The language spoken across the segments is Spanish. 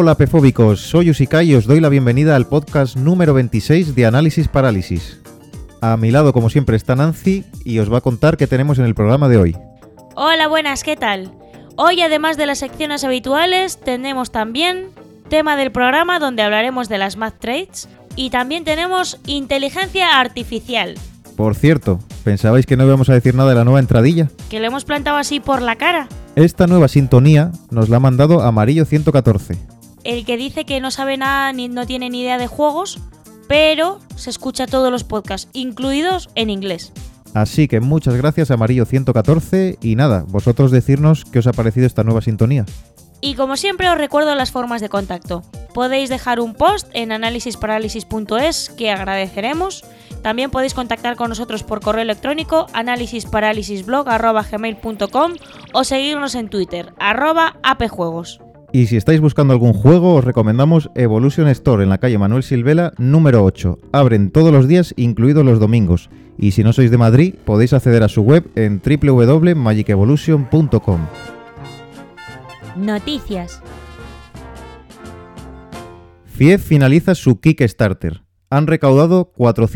Hola pefóbicos, soy Usikai y os doy la bienvenida al podcast número 26 de Análisis Parálisis. A mi lado, como siempre, está Nancy y os va a contar qué tenemos en el programa de hoy. Hola, buenas, ¿qué tal? Hoy, además de las secciones habituales, tenemos también tema del programa donde hablaremos de las Math Trades y también tenemos inteligencia artificial. Por cierto, ¿pensabais que no íbamos a decir nada de la nueva entradilla? ¿Que le hemos plantado así por la cara? Esta nueva sintonía nos la ha mandado Amarillo 114. El que dice que no sabe nada ni no tiene ni idea de juegos, pero se escucha todos los podcasts, incluidos en inglés. Así que muchas gracias Amarillo 114 y nada, vosotros decirnos qué os ha parecido esta nueva sintonía. Y como siempre os recuerdo las formas de contacto. Podéis dejar un post en análisisparálisis.es que agradeceremos. También podéis contactar con nosotros por correo electrónico análisisparalisisblog@gmail.com o seguirnos en Twitter @apjuegos. Y si estáis buscando algún juego, os recomendamos Evolution Store en la calle Manuel Silvela, número 8. Abren todos los días, incluidos los domingos. Y si no sois de Madrid, podéis acceder a su web en www.magicevolution.com. Noticias. FIEF finaliza su Kickstarter. Han recaudado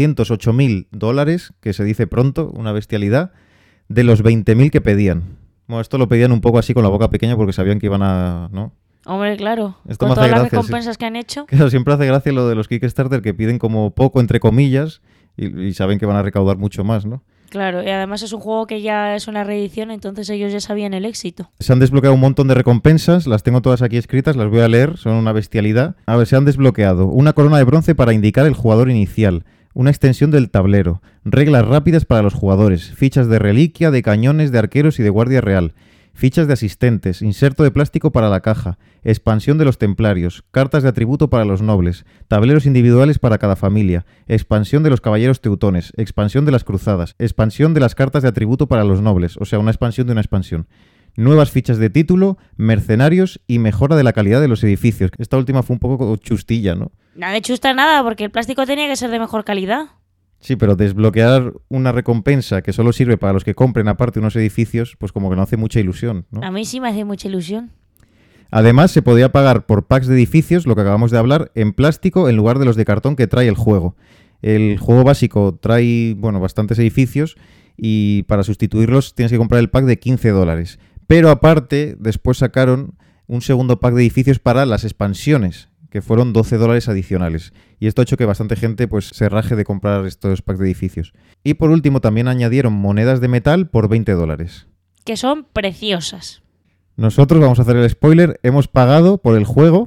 $408.000, que se dice pronto, una bestialidad, de los 20.000 que pedían. Bueno, esto lo pedían un poco así con la boca pequeña porque sabían que iban a... ¿no? Hombre, claro, esto con me hace todas las gracia, recompensas que han hecho. Claro, siempre hace gracia lo de los Kickstarter que piden como poco, entre comillas, y saben que van a recaudar mucho más, ¿no? Claro, y además es un juego que ya es una reedición, entonces ellos ya sabían el éxito. Se han desbloqueado un montón de recompensas, las tengo todas aquí escritas, las voy a leer, son una bestialidad. A ver, se han desbloqueado una corona de bronce para indicar el jugador inicial, una extensión del tablero, reglas rápidas para los jugadores, fichas de reliquia, de cañones, de arqueros y de guardia real, fichas de asistentes, inserto de plástico para la caja, expansión de los templarios, cartas de atributo para los nobles, tableros individuales para cada familia, expansión de los caballeros teutones, expansión de las cruzadas, expansión de las cartas de atributo para los nobles, o sea, una expansión de una expansión, nuevas fichas de título, mercenarios y mejora de la calidad de los edificios. Esta última fue un poco chustilla, ¿no? Nada de chusta nada, porque el plástico tenía que ser de mejor calidad. Sí, pero desbloquear una recompensa que solo sirve para los que compren aparte unos edificios, pues como que no hace mucha ilusión, ¿no? A mí sí me hace mucha ilusión. Además, se podía pagar por packs de edificios, lo que acabamos de hablar, en plástico en lugar de los de cartón que trae el juego. El juego básico trae, bueno, bastantes edificios y para sustituirlos tienes que comprar el pack de $15. Pero aparte, después sacaron un segundo pack de edificios para las expansiones, que fueron $12 adicionales. Y esto ha hecho que bastante gente pues se raje de comprar estos packs de edificios. Y por último también añadieron monedas de metal por $20. Que son preciosas. Nosotros, vamos a hacer el spoiler, hemos pagado por el juego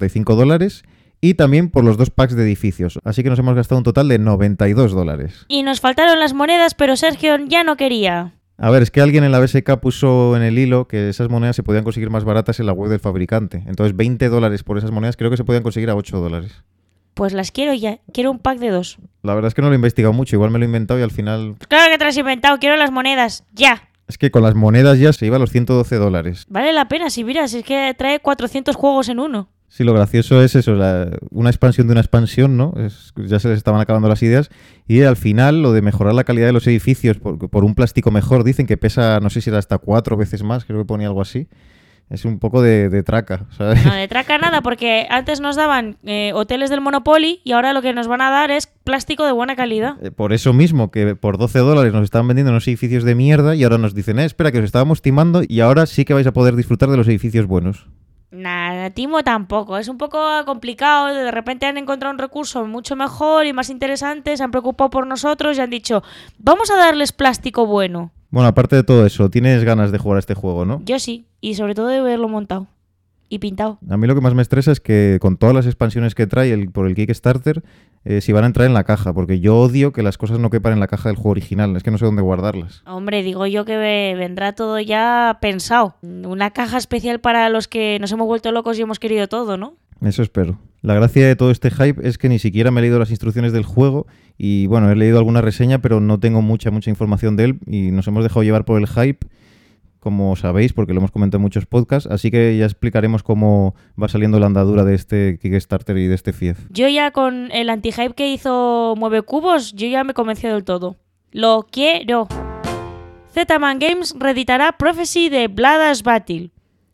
$65 y también por los dos packs de edificios. Así que nos hemos gastado un total de $92. Y nos faltaron las monedas, pero Sergio ya no quería. A ver, es que alguien en la BSK puso en el hilo que esas monedas se podían conseguir más baratas en la web del fabricante. Entonces $20 por esas monedas creo que se podían conseguir a $8. Pues las quiero ya, quiero un pack de 2. La verdad es que no lo he investigado mucho, igual me lo he inventado y al final... Claro que te lo has inventado, quiero las monedas, ya. Es que con las monedas ya se iba a los $112. Vale la pena, si miras, es que trae 400 juegos en uno. Sí, lo gracioso es eso, una expansión de una expansión, ¿no? Ya se les estaban acabando las ideas. Y al final, lo de mejorar la calidad de los edificios por un plástico mejor, dicen que pesa, no sé si era hasta 4 veces más, creo que ponía algo así. Es un poco de traca, ¿sabes? No, de traca nada, porque antes nos daban hoteles del Monopoly y ahora lo que nos van a dar es plástico de buena calidad. Por eso mismo, que por $12 nos estaban vendiendo unos edificios de mierda y ahora nos dicen, espera, que os estábamos timando y ahora sí que vais a poder disfrutar de los edificios buenos. Nada, timo tampoco. Es un poco complicado. De repente han encontrado un recurso mucho mejor y más interesante. Se han preocupado por nosotros y han dicho, vamos a darles plástico bueno. Bueno, aparte de todo eso, ¿tienes ganas de jugar a este juego, no? Yo sí. Y sobre todo de verlo montado y pintado. A mí lo que más me estresa es que con todas las expansiones que trae por el Kickstarter, si van a entrar en la caja, porque yo odio que las cosas no quepan en la caja del juego original, es que no sé dónde guardarlas. Hombre, digo yo que vendrá todo ya pensado. Una caja especial para los que nos hemos vuelto locos y hemos querido todo, ¿no? Eso espero. La gracia de todo este hype es que ni siquiera me he leído las instrucciones del juego y bueno, he leído alguna reseña, pero no tengo mucha información de él y nos hemos dejado llevar por el hype, como sabéis, porque lo hemos comentado en muchos podcasts, así que ya explicaremos cómo va saliendo la andadura de este Kickstarter y de este FIEF. Yo ya con el anti-hype que hizo Mueve Cubos, yo ya me convencí del todo. Lo quiero. Z-Man Games reeditará Prophecy de Blood Ash Battle.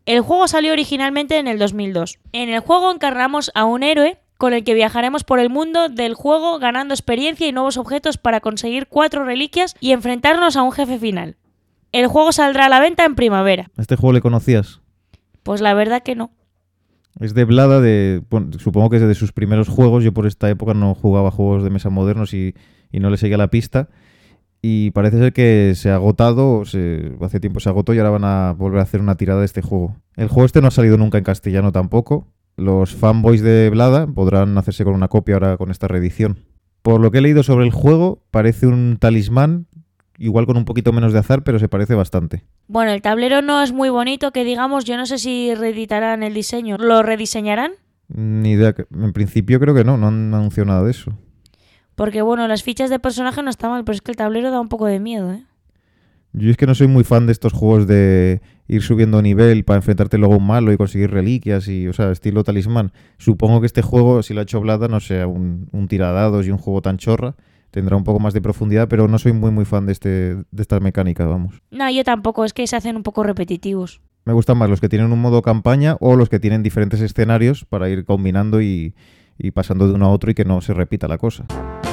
El juego salió originalmente en el 2002. En el juego encarnamos a un héroe con el que viajaremos por el mundo del juego ganando experiencia y nuevos objetos para conseguir 4 reliquias y enfrentarnos a un jefe final. El juego saldrá a la venta en primavera. ¿A este juego le conocías? Pues la verdad que no. Es de Blada, bueno, supongo que es de sus primeros juegos. Yo por esta época no jugaba juegos de mesa modernos y no le seguía la pista. Y parece ser que se ha agotado, hace tiempo se agotó y ahora van a volver a hacer una tirada de este juego. El juego este no ha salido nunca en castellano tampoco. Los fanboys de Blada podrán hacerse con una copia ahora con esta reedición. Por lo que he leído sobre el juego, parece un talismán, igual con un poquito menos de azar, pero se parece bastante. Bueno, el tablero no es muy bonito, que digamos, yo no sé si reeditarán el diseño. ¿Lo rediseñarán? Ni idea. En principio creo que no han anunciado nada de eso. Porque bueno, las fichas de personaje no están mal, pero es que el tablero da un poco de miedo, ¿eh? Yo es que no soy muy fan de estos juegos de ir subiendo nivel para enfrentarte luego a un malo y conseguir reliquias y, o sea, estilo talismán. Supongo que este juego, si lo ha hecho Blada, no sea un tiradados y un juego tan chorra, tendrá un poco más de profundidad, pero no soy muy fan de esta mecánica, vamos. No, yo tampoco, es que se hacen un poco repetitivos. Me gustan más los que tienen un modo campaña o los que tienen diferentes escenarios para ir combinando y pasando de uno a otro y que no se repita la cosa.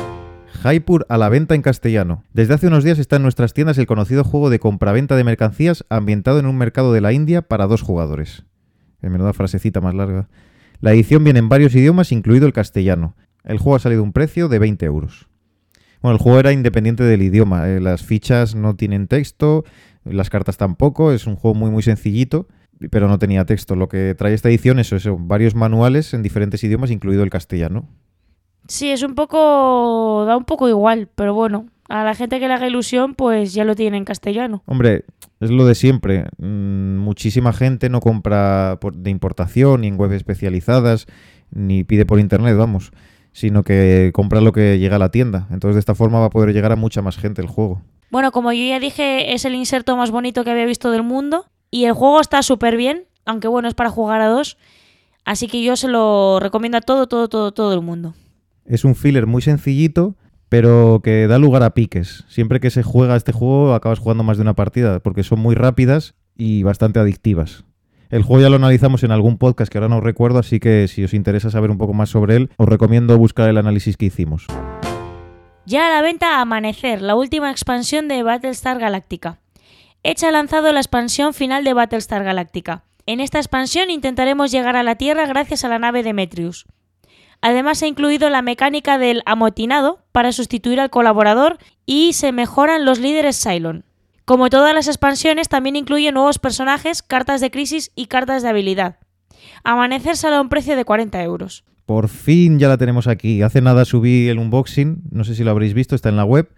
Jaipur a la venta en castellano. Desde hace unos días está en nuestras tiendas el conocido juego de compraventa de mercancías ambientado en un mercado de la India para 2 jugadores. Menuda frasecita más larga. La edición viene en varios idiomas, incluido el castellano. El juego ha salido a un precio de 20 euros. Bueno, el juego era independiente del idioma. Las fichas no tienen texto, las cartas tampoco. Es un juego muy sencillito, pero no tenía texto. Lo que trae esta edición es eso, varios manuales en diferentes idiomas, incluido el castellano. Sí, da un poco igual, pero bueno, a la gente que le haga ilusión, pues ya lo tiene en castellano. Hombre, es lo de siempre. Muchísima gente no compra de importación, ni en webs especializadas, ni pide por internet, vamos, sino que compra lo que llega a la tienda. Entonces de esta forma va a poder llegar a mucha más gente el juego. Bueno, como yo ya dije, es el inserto más bonito que había visto del mundo y el juego está súper bien, aunque bueno, es para jugar a 2, así que yo se lo recomiendo a todo el mundo. Es un filler muy sencillito, pero que da lugar a piques. Siempre que se juega este juego acabas jugando más de una partida, porque son muy rápidas y bastante adictivas. El juego ya lo analizamos en algún podcast que ahora no recuerdo, así que si os interesa saber un poco más sobre él, os recomiendo buscar el análisis que hicimos. Ya a la venta Amanecer, la última expansión de Battlestar Galactica. Edge ha lanzado la expansión final de Battlestar Galactica. En esta expansión intentaremos llegar a la Tierra gracias a la nave Demetrius. Además se ha incluido la mecánica del amotinado para sustituir al colaborador y se mejoran los líderes Cylon. Como todas las expansiones, también incluye nuevos personajes, cartas de crisis y cartas de habilidad. Amanecer sale a un precio de 40 euros. Por fin ya la tenemos aquí. Hace nada subí el unboxing, no sé si lo habréis visto, está en la web.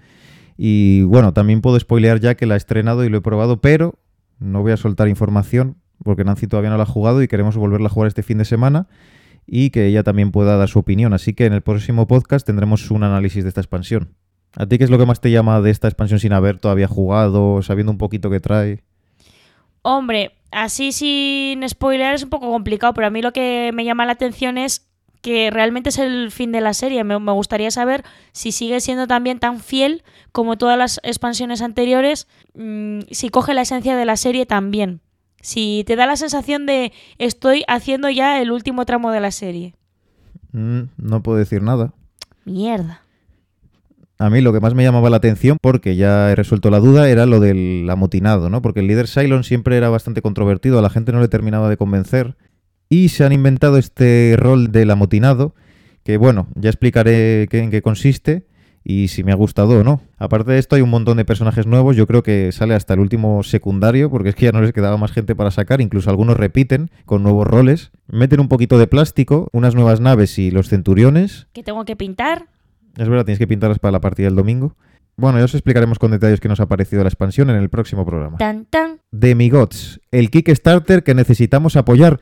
Y bueno, también puedo spoilear ya que la he estrenado y lo he probado, pero no voy a soltar información porque Nancy todavía no la ha jugado y queremos volverla a jugar este fin de semana. Y que ella también pueda dar su opinión. Así que en el próximo podcast tendremos un análisis de esta expansión. ¿A ti qué es lo que más te llama de esta expansión sin haber todavía jugado, sabiendo un poquito qué trae? Hombre, así sin spoiler es un poco complicado, pero a mí lo que me llama la atención es que realmente es el fin de la serie. Me gustaría saber si sigue siendo también tan fiel como todas las expansiones anteriores, si coge la esencia de la serie también. Si te da la sensación de estoy haciendo ya el último tramo de la serie. No puedo decir nada. Mierda. A mí lo que más me llamaba la atención, porque ya he resuelto la duda, era lo del amotinado, ¿no? Porque el líder Cylon siempre era bastante controvertido, a la gente no le terminaba de convencer. Y se han inventado este rol del amotinado, que bueno, ya explicaré en qué consiste y si me ha gustado o no. Aparte de esto hay un montón de personajes nuevos, yo creo que sale hasta el último secundario, porque es que ya no les quedaba más gente para sacar, incluso algunos repiten con nuevos roles. Meten un poquito de plástico, unas nuevas naves y los centuriones. ¿Que tengo que pintar? Es verdad, tienes que pintarlas para la partida del domingo. Bueno, ya os explicaremos con detalles qué nos ha parecido la expansión en el próximo programa. Tan, tan. Demigods, el Kickstarter que necesitamos apoyar.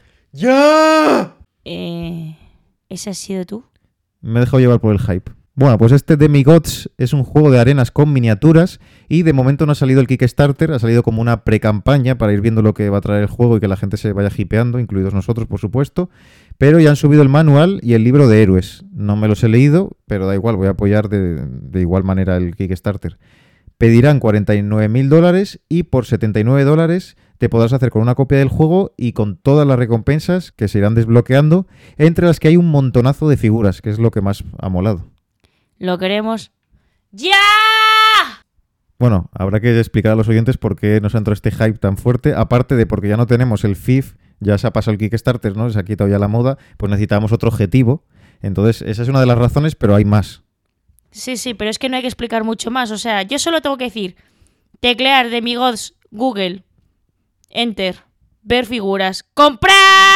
¡Ya! ¿Ese has sido tú? Me he dejado llevar por el hype. Bueno, pues este Demigods es un juego de arenas con miniaturas y de momento no ha salido el Kickstarter, ha salido como una pre-campaña para ir viendo lo que va a traer el juego y que la gente se vaya hipeando, incluidos nosotros, por supuesto. Pero ya han subido el manual y el libro de héroes. No me los he leído, pero da igual, voy a apoyar de igual manera el Kickstarter. Pedirán $49.000 y por $79 te podrás hacer con una copia del juego y con todas las recompensas que se irán desbloqueando, entre las que hay un montonazo de figuras, que es lo que más ha molado. Lo queremos. ¡Ya! Bueno, habrá que explicar a los oyentes por qué nos ha entrado este hype tan fuerte, aparte de porque ya no tenemos el FIF, ya se ha pasado el Kickstarter, ¿no? Se ha quitado ya la moda, pues necesitábamos otro objetivo. Entonces, esa es una de las razones, pero hay más. Sí, pero es que no hay que explicar mucho más. O sea, yo solo tengo que decir, teclear Demigods, Google, Enter, ver figuras, ¡comprar!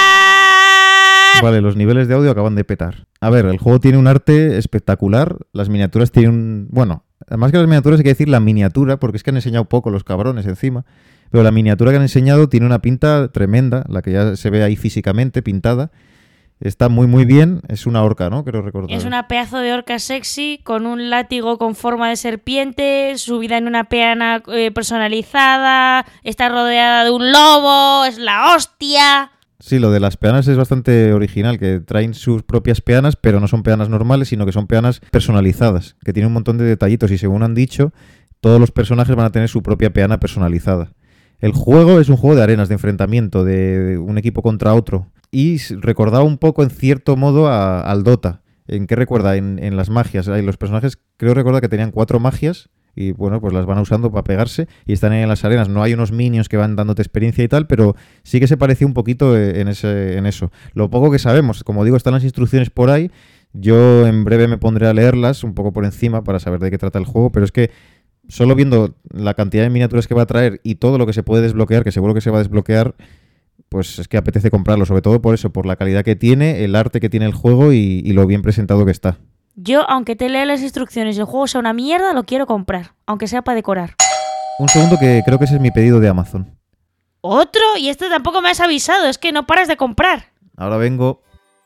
Vale, los niveles de audio acaban de petar. A ver, el juego tiene un arte espectacular, las miniaturas tienen un... Bueno, además que las miniaturas hay que decir la miniatura, porque es que han enseñado poco los cabrones encima, pero la miniatura que han enseñado tiene una pinta tremenda, la que ya se ve ahí físicamente pintada. Está muy muy bien, es una orca, ¿no? Creo recordar. Es una pedazo de orca sexy con un látigo con forma de serpiente, subida en una peana personalizada, está rodeada de un lobo, es la hostia. Sí, lo de las peanas es bastante original, que traen sus propias peanas, pero no son peanas normales, sino que son peanas personalizadas, que tienen un montón de detallitos y según han dicho, todos los personajes van a tener su propia peana personalizada. El juego es un juego de arenas, de enfrentamiento, de un equipo contra otro. Y recordaba un poco, en cierto modo, al Dota. ¿En qué recuerda? En las magias. Los personajes, creo recordar que tenían 4 magias y, bueno, pues las van usando para pegarse y están ahí en las arenas. No hay unos minions que van dándote experiencia y tal, pero sí que se parecía un poquito en eso. Lo poco que sabemos, como digo, están las instrucciones por ahí. Yo en breve me pondré a leerlas un poco por encima para saber de qué trata el juego, pero es que solo viendo la cantidad de miniaturas que va a traer y todo lo que se puede desbloquear, que seguro que se va a desbloquear, pues es que apetece comprarlo, sobre todo por eso, por la calidad que tiene, el arte que tiene el juego y lo bien presentado que está. Yo, aunque te lea las instrucciones y el juego sea una mierda, lo quiero comprar, aunque sea para decorar. Un segundo, que creo que ese es mi pedido de Amazon. ¿Otro? Y este tampoco me has avisado, es que no paras de comprar. Ahora vengo.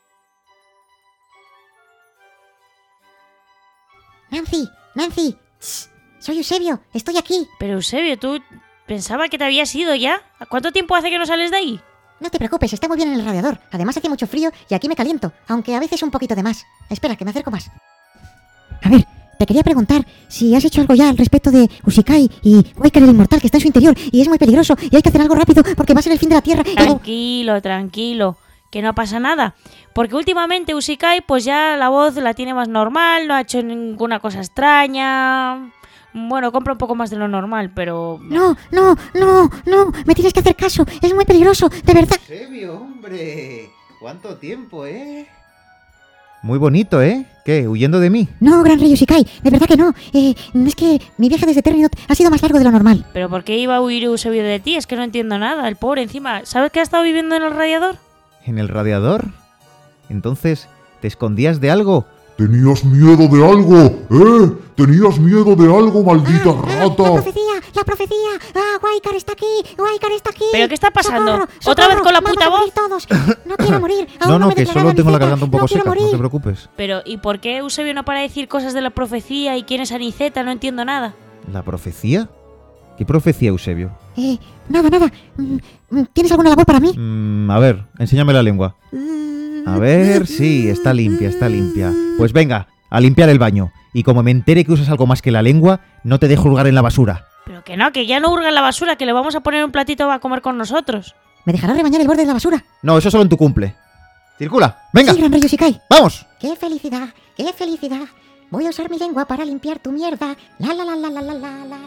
Nancy, shh, soy Eusebio, estoy aquí. Pero Eusebio, tú pensaba que te habías ido ya. ¿Cuánto tiempo hace que no sales de ahí? No te preocupes, está muy bien en el radiador. Además hace mucho frío y aquí me caliento, aunque a veces un poquito de más. Espera, que me acerco más. A ver, te quería preguntar si has hecho algo ya al respecto de Usikai y Waikar el Inmortal, que está en su interior y es muy peligroso y hay que hacer algo rápido porque va a ser el fin de la Tierra. Tranquilo, que no pasa nada. Porque últimamente Usikai pues ya la voz la tiene más normal, no ha hecho ninguna cosa extraña. Bueno, compra un poco más de lo normal, pero... No, me tienes que hacer caso, es muy peligroso, de verdad. Eusebio, hombre, ¿cuánto tiempo, Muy bonito, ¿eh? ¿Qué? ¿Huyendo de mí? No, gran rey Usikai, de verdad que no. Es que mi viaje desde Terminot ha sido más largo de lo normal. ¿Pero por qué iba a huir Eusebio de ti? Es que no entiendo nada, el pobre encima. ¿Sabes que ha estado viviendo en el radiador? ¿En el radiador? Entonces, ¿te escondías de algo? ¿Tenías miedo de algo? ¿Tenías miedo de algo, maldita rata? La profecía. Waikar está aquí. ¿Pero qué está pasando? ¡Socorro! ¿Otra vez con la puta Vamos a voz? morir todos. No quiero morir. Aún No, me que declararon solo tengo la Aniceta. garganta un poco quiero seca, no morir. te preocupes. Pero, ¿y por qué Eusebio no para de decir cosas de la profecía y quién es Aniceta? No entiendo nada. ¿La profecía? ¿Qué profecía, Eusebio? Nada. ¿Tienes alguna labor para mí? A ver, enséñame la lengua. A ver, sí, está limpia. Pues venga, a limpiar el baño. Y como me entere que usas algo más que la lengua, no te dejo hurgar en la basura. Pero que no, que ya no hurga en la basura, que le vamos a poner un platito a comer con nosotros. ¿Me dejarás rebañar el borde de la basura? No, eso solo en tu cumple. Circula, venga, Sí, gran rey Usikai. ¡vamos! ¡Qué felicidad! Voy a usar mi lengua para limpiar tu mierda. La.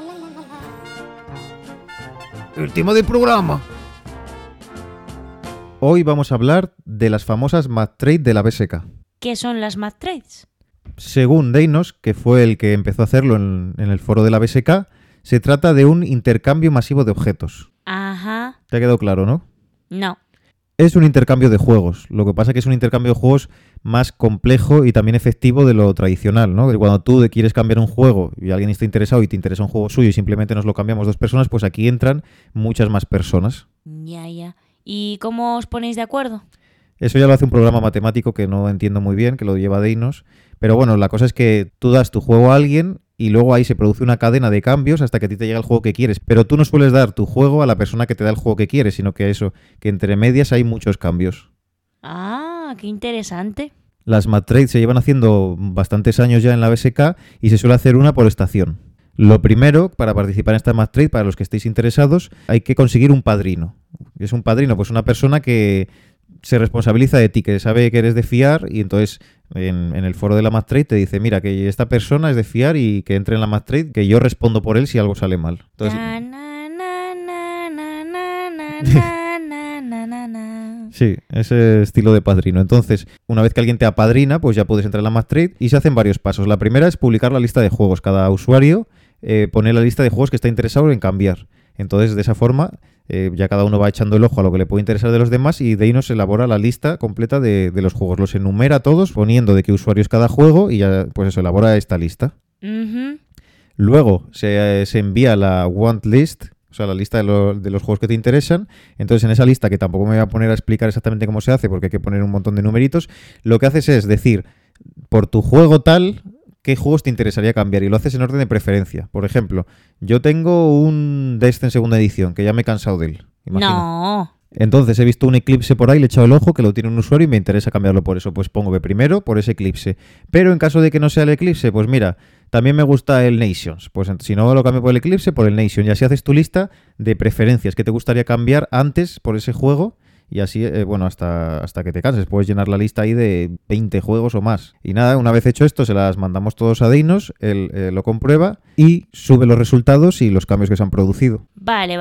El tema del programa. Hoy vamos a hablar de las famosas Mad Trade de la BSK. ¿Qué son las Mad Trades? Según Deinos, que fue el que empezó a hacerlo en el foro de la BSK, se trata de un intercambio masivo de objetos. Ajá. ¿Te ha quedado claro, no? No. Es un intercambio de juegos. Lo que pasa es que es un intercambio de juegos más complejo y también efectivo de lo tradicional, ¿no? Que cuando tú quieres cambiar un juego y alguien está interesado y te interesa un juego suyo y simplemente nos lo cambiamos 2 personas, pues aquí entran muchas más personas. Ya. ¿Y cómo os ponéis de acuerdo? Eso ya lo hace un programa matemático que no entiendo muy bien, que lo lleva Deinos. Pero bueno, la cosa es que tú das tu juego a alguien y luego ahí se produce una cadena de cambios hasta que a ti te llega el juego que quieres. Pero tú no sueles dar tu juego a la persona que te da el juego que quieres, sino que que entre medias hay muchos cambios. Ah, qué interesante. Las Mad Trades se llevan haciendo bastantes años ya en la BSK y se suele hacer una por estación. Lo primero, para participar en esta Math Trade, para los que estéis interesados, hay que conseguir un padrino. ¿Qué es un padrino? Pues una persona que se responsabiliza de ti, que sabe que eres de fiar y entonces en el foro de la Math Trade te dice, mira, que esta persona es de fiar y que entre en la Math Trade, que yo respondo por él si algo sale mal. Entonces, sí, ese estilo de padrino. Entonces, una vez que alguien te apadrina, pues ya puedes entrar en la Math Trade y se hacen varios pasos. La primera es publicar la lista de juegos. Cada usuario pone la lista de juegos que está interesado en cambiar. Entonces, de esa forma, ya cada uno va echando el ojo a lo que le puede interesar de los demás y de ahí nos elabora la lista completa de los juegos. Los enumera todos poniendo de qué usuario es cada juego y ya, pues eso, elabora esta lista. Ujú. Luego se envía la want list, o sea, la lista de los juegos que te interesan. Entonces, en esa lista, que tampoco me voy a poner a explicar exactamente cómo se hace porque hay que poner un montón de numeritos, lo que haces es decir, por tu juego tal, qué juegos te interesaría cambiar y lo haces en orden de preferencia. Por ejemplo, yo tengo un Destiny segunda edición, que ya me he cansado de él. Imagina. No. Entonces he visto un Eclipse por ahí, le he echado el ojo, que lo tiene un usuario y me interesa cambiarlo por eso. Pues pongo que primero por ese Eclipse. Pero en caso de que no sea el Eclipse, pues mira, también me gusta el Nations. Pues si no lo cambio por el Eclipse, por el Nation. Y así haces tu lista de preferencias que te gustaría cambiar antes por ese juego. Y así, bueno, hasta que te canses. Puedes llenar la lista ahí de 20 juegos o más. Y nada, una vez hecho esto, se las mandamos todos a Deinos, él lo comprueba y sube los resultados y los cambios que se han producido. Vale.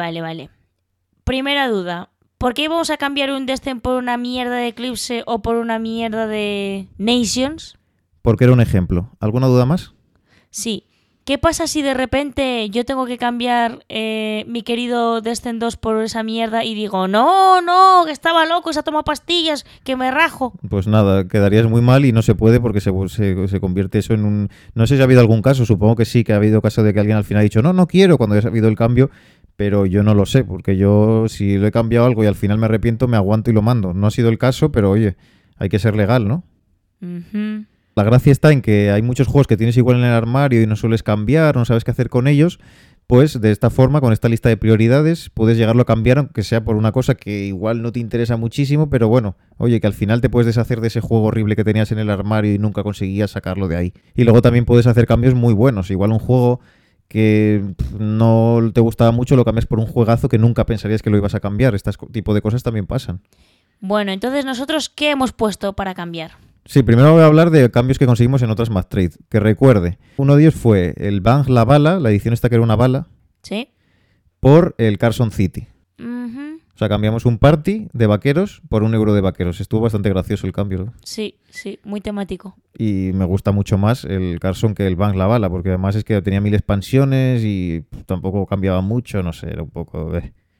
Primera duda. ¿Por qué íbamos a cambiar un Destin por una mierda de Eclipse o por una mierda de Nations? Porque era un ejemplo. ¿Alguna duda más? Sí. ¿Qué pasa si de repente yo tengo que cambiar mi querido Destin 2 por esa mierda y digo, no, que estaba loco, se ha tomado pastillas, que me rajo? Pues nada, quedarías muy mal y no se puede porque se convierte eso en un... No sé si ha habido algún caso, supongo que sí, que ha habido caso de que alguien al final ha dicho, no quiero, cuando ya ha habido el cambio, pero yo no lo sé, porque yo si lo he cambiado algo y al final me arrepiento, me aguanto y lo mando. No ha sido el caso, pero oye, hay que ser legal, ¿no? Uh-huh. La gracia está en que hay muchos juegos que tienes igual en el armario y no sueles cambiar, no sabes qué hacer con ellos, pues de esta forma, con esta lista de prioridades, puedes llegarlo a cambiar, aunque sea por una cosa que igual no te interesa muchísimo, pero bueno, oye, que al final te puedes deshacer de ese juego horrible que tenías en el armario y nunca conseguías sacarlo de ahí. Y luego también puedes hacer cambios muy buenos, igual un juego que no te gustaba mucho lo cambias por un juegazo que nunca pensarías que lo ibas a cambiar. Este tipo de cosas también pasan. Bueno, entonces nosotros, ¿qué hemos puesto para cambiar? Sí, primero voy a hablar de cambios que conseguimos en otras Math Trade. Que recuerde, uno de ellos fue el Bang la bala, la edición esta que era una bala, ¿Sí? por el Carson City. Uh-huh. O sea, cambiamos un party de vaqueros por un euro de vaqueros. Estuvo bastante gracioso el cambio, ¿no? Sí, muy temático. Y me gusta mucho más el Carson que el Bang la bala, porque además es que tenía 1000 expansiones y tampoco cambiaba mucho, no sé, era un poco...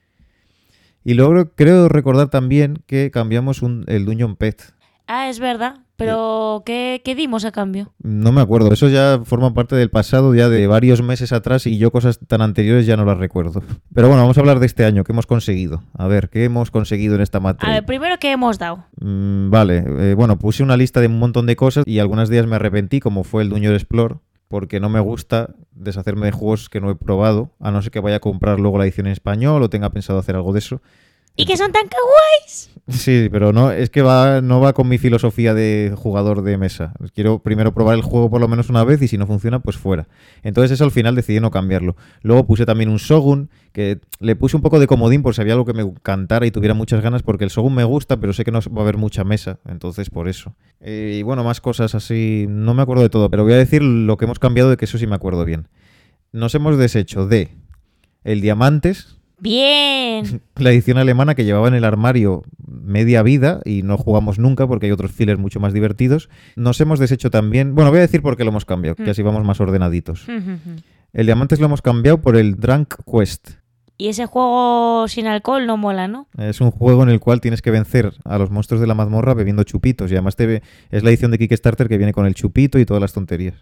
Y luego creo recordar también que cambiamos el Dungeon Pet. Ah, es verdad, pero ¿qué dimos a cambio? No me acuerdo, eso ya forma parte del pasado, ya de varios meses atrás, y yo cosas tan anteriores ya no las recuerdo. Pero bueno, vamos a hablar de este año, ¿qué hemos conseguido? A ver, ¿qué hemos conseguido en esta Math Trade? A ver, primero, ¿qué hemos dado? Vale, bueno, puse una lista de un montón de cosas y algunos días me arrepentí, como fue el Dungeon Explore, porque no me gusta deshacerme de juegos que no he probado, a no ser que vaya a comprar luego la edición en español o tenga pensado hacer algo de eso. ¿Y que son tan kawaiis? Sí, pero no, es que no va con mi filosofía de jugador de mesa. Quiero primero probar el juego por lo menos una vez y si no funciona, pues fuera. Entonces eso al final decidí no cambiarlo. Luego puse también un Shogun, que le puse un poco de comodín por si había algo que me encantara y tuviera muchas ganas, porque el Shogun me gusta, pero sé que no va a haber mucha mesa, entonces por eso. Y bueno, más cosas así, no me acuerdo de todo, pero voy a decir lo que hemos cambiado, de que eso sí me acuerdo bien. Nos hemos deshecho de el Diamantes, Bien. la edición alemana que llevaba en el armario media vida y no jugamos nunca porque hay otros fillers mucho más divertidos. Nos hemos deshecho también... Bueno, voy a decir por qué lo hemos cambiado, que así vamos más ordenaditos. El Diamantes lo hemos cambiado por el Drunk Quest. Y ese juego sin alcohol no mola, ¿no? Es un juego en el cual tienes que vencer a los monstruos de la mazmorra bebiendo chupitos. Y además es la edición de Kickstarter que viene con el chupito y todas las tonterías.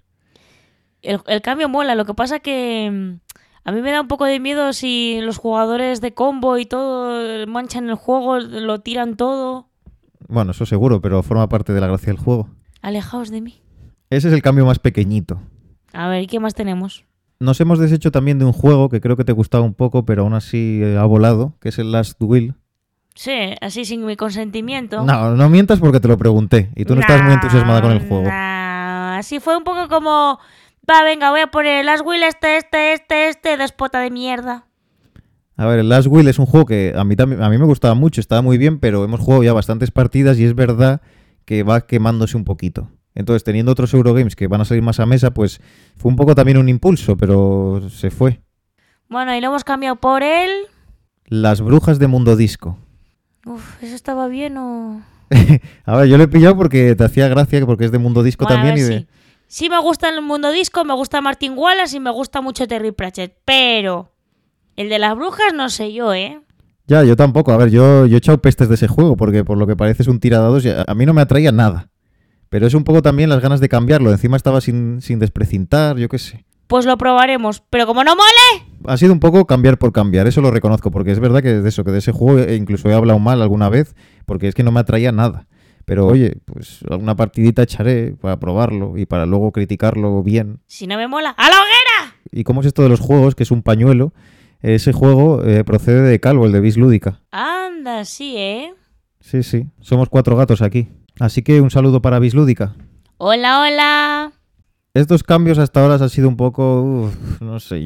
El cambio mola, lo que pasa que... A mí me da un poco de miedo si los jugadores de combo y todo manchan el juego, lo tiran todo. Bueno, eso seguro, pero forma parte de la gracia del juego. Alejaos de mí. Ese es el cambio más pequeñito. A ver, ¿y qué más tenemos? Nos hemos deshecho también de un juego que creo que te gustaba un poco, pero aún así ha volado, que es el Last Will. Sí, así sin mi consentimiento. No mientas porque te lo pregunté y tú no estabas muy entusiasmada con el juego. Así fue un poco como... Va, venga, voy a poner el Last Will este, déspota de mierda. A ver, el Last Will es un juego que a mí me gustaba mucho, estaba muy bien, pero hemos jugado ya bastantes partidas y es verdad que va quemándose un poquito. Entonces, teniendo otros Eurogames que van a salir más a mesa, pues fue un poco también un impulso, pero se fue. Bueno, y lo hemos cambiado por él. Las Brujas de Mundo Disco. Uf, ¿eso estaba bien o...? A ver, yo lo he pillado porque te hacía gracia, porque es de Mundo Disco Bueno, también. a ver, sí. Sí me gusta el Mundo Disco, me gusta Martin Wallace y me gusta mucho Terry Pratchett, pero el de las brujas no sé yo, ¿eh? Ya, yo tampoco. A ver, yo he echado pestes de ese juego porque por lo que parece es un tiradados y a mí no me atraía nada. Pero es un poco también las ganas de cambiarlo. Encima estaba sin desprecintar, yo qué sé. Pues lo probaremos, pero como no mole... Ha sido un poco cambiar por cambiar, eso lo reconozco, porque es verdad que de ese juego incluso he hablado mal alguna vez, porque es que no me atraía nada. Pero oye, pues alguna partidita echaré para probarlo y para luego criticarlo bien. Si no me mola, ¡a la hoguera! ¿Y cómo es esto de los juegos? Que es un pañuelo. Ese juego procede de Calvo, el de Vis Lúdica. Anda, sí, ¿eh? Sí, sí, somos 4 gatos aquí. Así que un saludo para Vis Lúdica. Hola, hola. Estos cambios hasta ahora han sido un poco, no sé,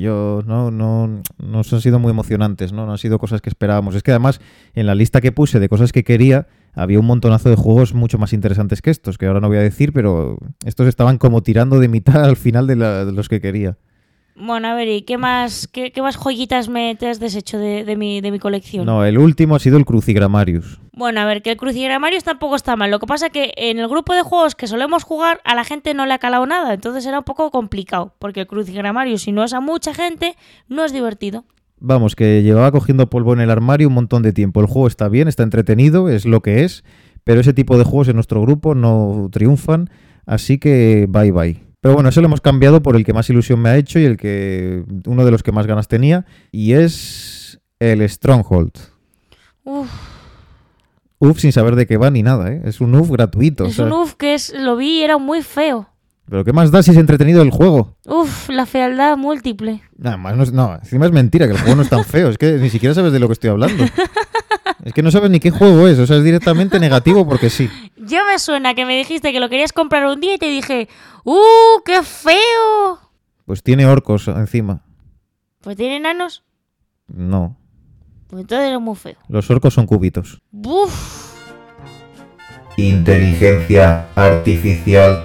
no han sido muy emocionantes, ¿no? No han sido cosas que esperábamos. Es que además, en la lista que puse de cosas que quería, había un montonazo de juegos mucho más interesantes que estos, que ahora no voy a decir, pero estos estaban como tirando de mitad al final de los que quería. Bueno, a ver, ¿y qué más joyitas te has deshecho de mi colección? No, el último ha sido el Crucigramarius. Bueno, a ver, que el Crucigramarius tampoco está mal. Lo que pasa es que en el grupo de juegos que solemos jugar a la gente no le ha calado nada. Entonces era un poco complicado. Porque el Crucigramarius, si no es a mucha gente, no es divertido. Vamos, que llevaba cogiendo polvo en el armario un montón de tiempo. El juego está bien, está entretenido, es lo que es. Pero ese tipo de juegos en nuestro grupo no triunfan. Así que bye bye. Pero bueno, eso lo hemos cambiado por el que más ilusión me ha hecho y uno de los que más ganas tenía. Y es el Stronghold. Uf, sin saber de qué va ni nada, ¿eh? Es un uf gratuito. Es un uf que lo vi y era muy feo. ¿Pero qué más da si es entretenido el juego? Uf, la fealdad múltiple. Nada más, no, encima es mentira, que el juego no es tan feo. Es que ni siquiera sabes de lo que estoy hablando. Es que no sabes ni qué juego es, o sea, es directamente negativo porque sí. Yo me suena que me dijiste que lo querías comprar un día y te dije, qué feo! Pues tiene orcos encima. ¿Pues tiene enanos? No. Pues entonces es muy feo. Los orcos son cubitos. ¡Buf! Inteligencia artificial.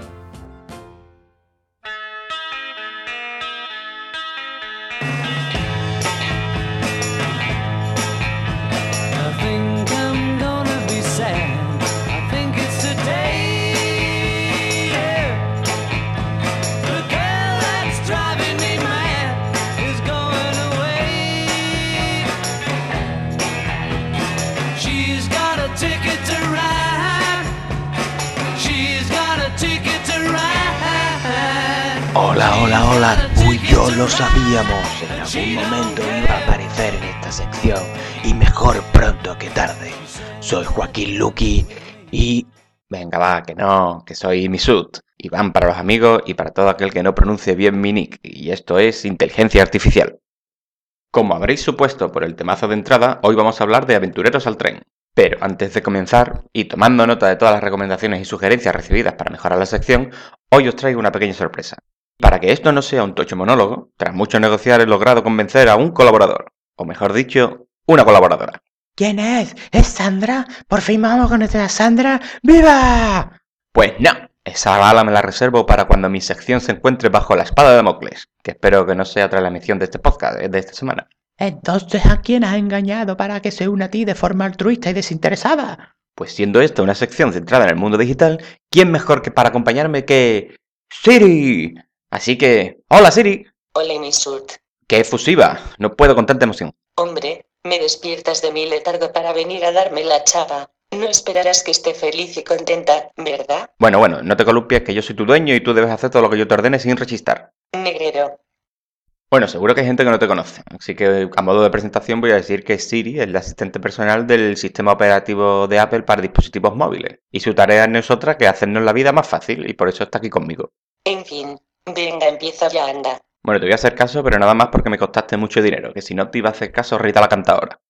Hola, tú y yo lo sabíamos, en algún momento iba a aparecer en esta sección, y mejor pronto que tarde. Soy Joaquín Luqui y... Venga va, que soy Misut, Iván para los amigos y para todo aquel que no pronuncie bien mi nick, y esto es Inteligencia Artificial. Como habréis supuesto por el temazo de entrada, hoy vamos a hablar de Aventureros al Tren. Pero antes de comenzar, y tomando nota de todas las recomendaciones y sugerencias recibidas para mejorar la sección, hoy os traigo una pequeña sorpresa. Para que esto no sea un tocho monólogo, tras mucho negociar he logrado convencer a un colaborador, o mejor dicho, una colaboradora. ¿Quién es? ¿Es Sandra? ¿Por fin vamos a conocer a Sandra? ¡Viva! Pues no, esa bala me la reservo para cuando mi sección se encuentre bajo la espada de Damocles, que espero que no sea tras la emisión de este podcast de esta semana. Entonces, ¿a quién has engañado para que se una a ti de forma altruista y desinteresada? Pues siendo esta una sección centrada en el mundo digital, ¿quién mejor que para acompañarme que... ¡Siri! Así que... ¡Hola, Siri! Hola, Misut. ¡Qué efusiva! No puedo con tanta emoción. Hombre, me despiertas de mi letargo para venir a darme la chava. No esperarás que esté feliz y contenta, ¿verdad? Bueno, no te columpies, que yo soy tu dueño y tú debes hacer todo lo que yo te ordene sin rechistar. Negrero. Bueno, seguro que hay gente que no te conoce, así que a modo de presentación voy a decir que Siri es la asistente personal del sistema operativo de Apple para dispositivos móviles. Y su tarea no es otra que hacernos la vida más fácil, y por eso está aquí conmigo. En fin, venga, empieza ya, anda. Bueno, te voy a hacer caso, pero nada más porque me costaste mucho dinero, que si no te iba a hacer caso Rita la cantadora.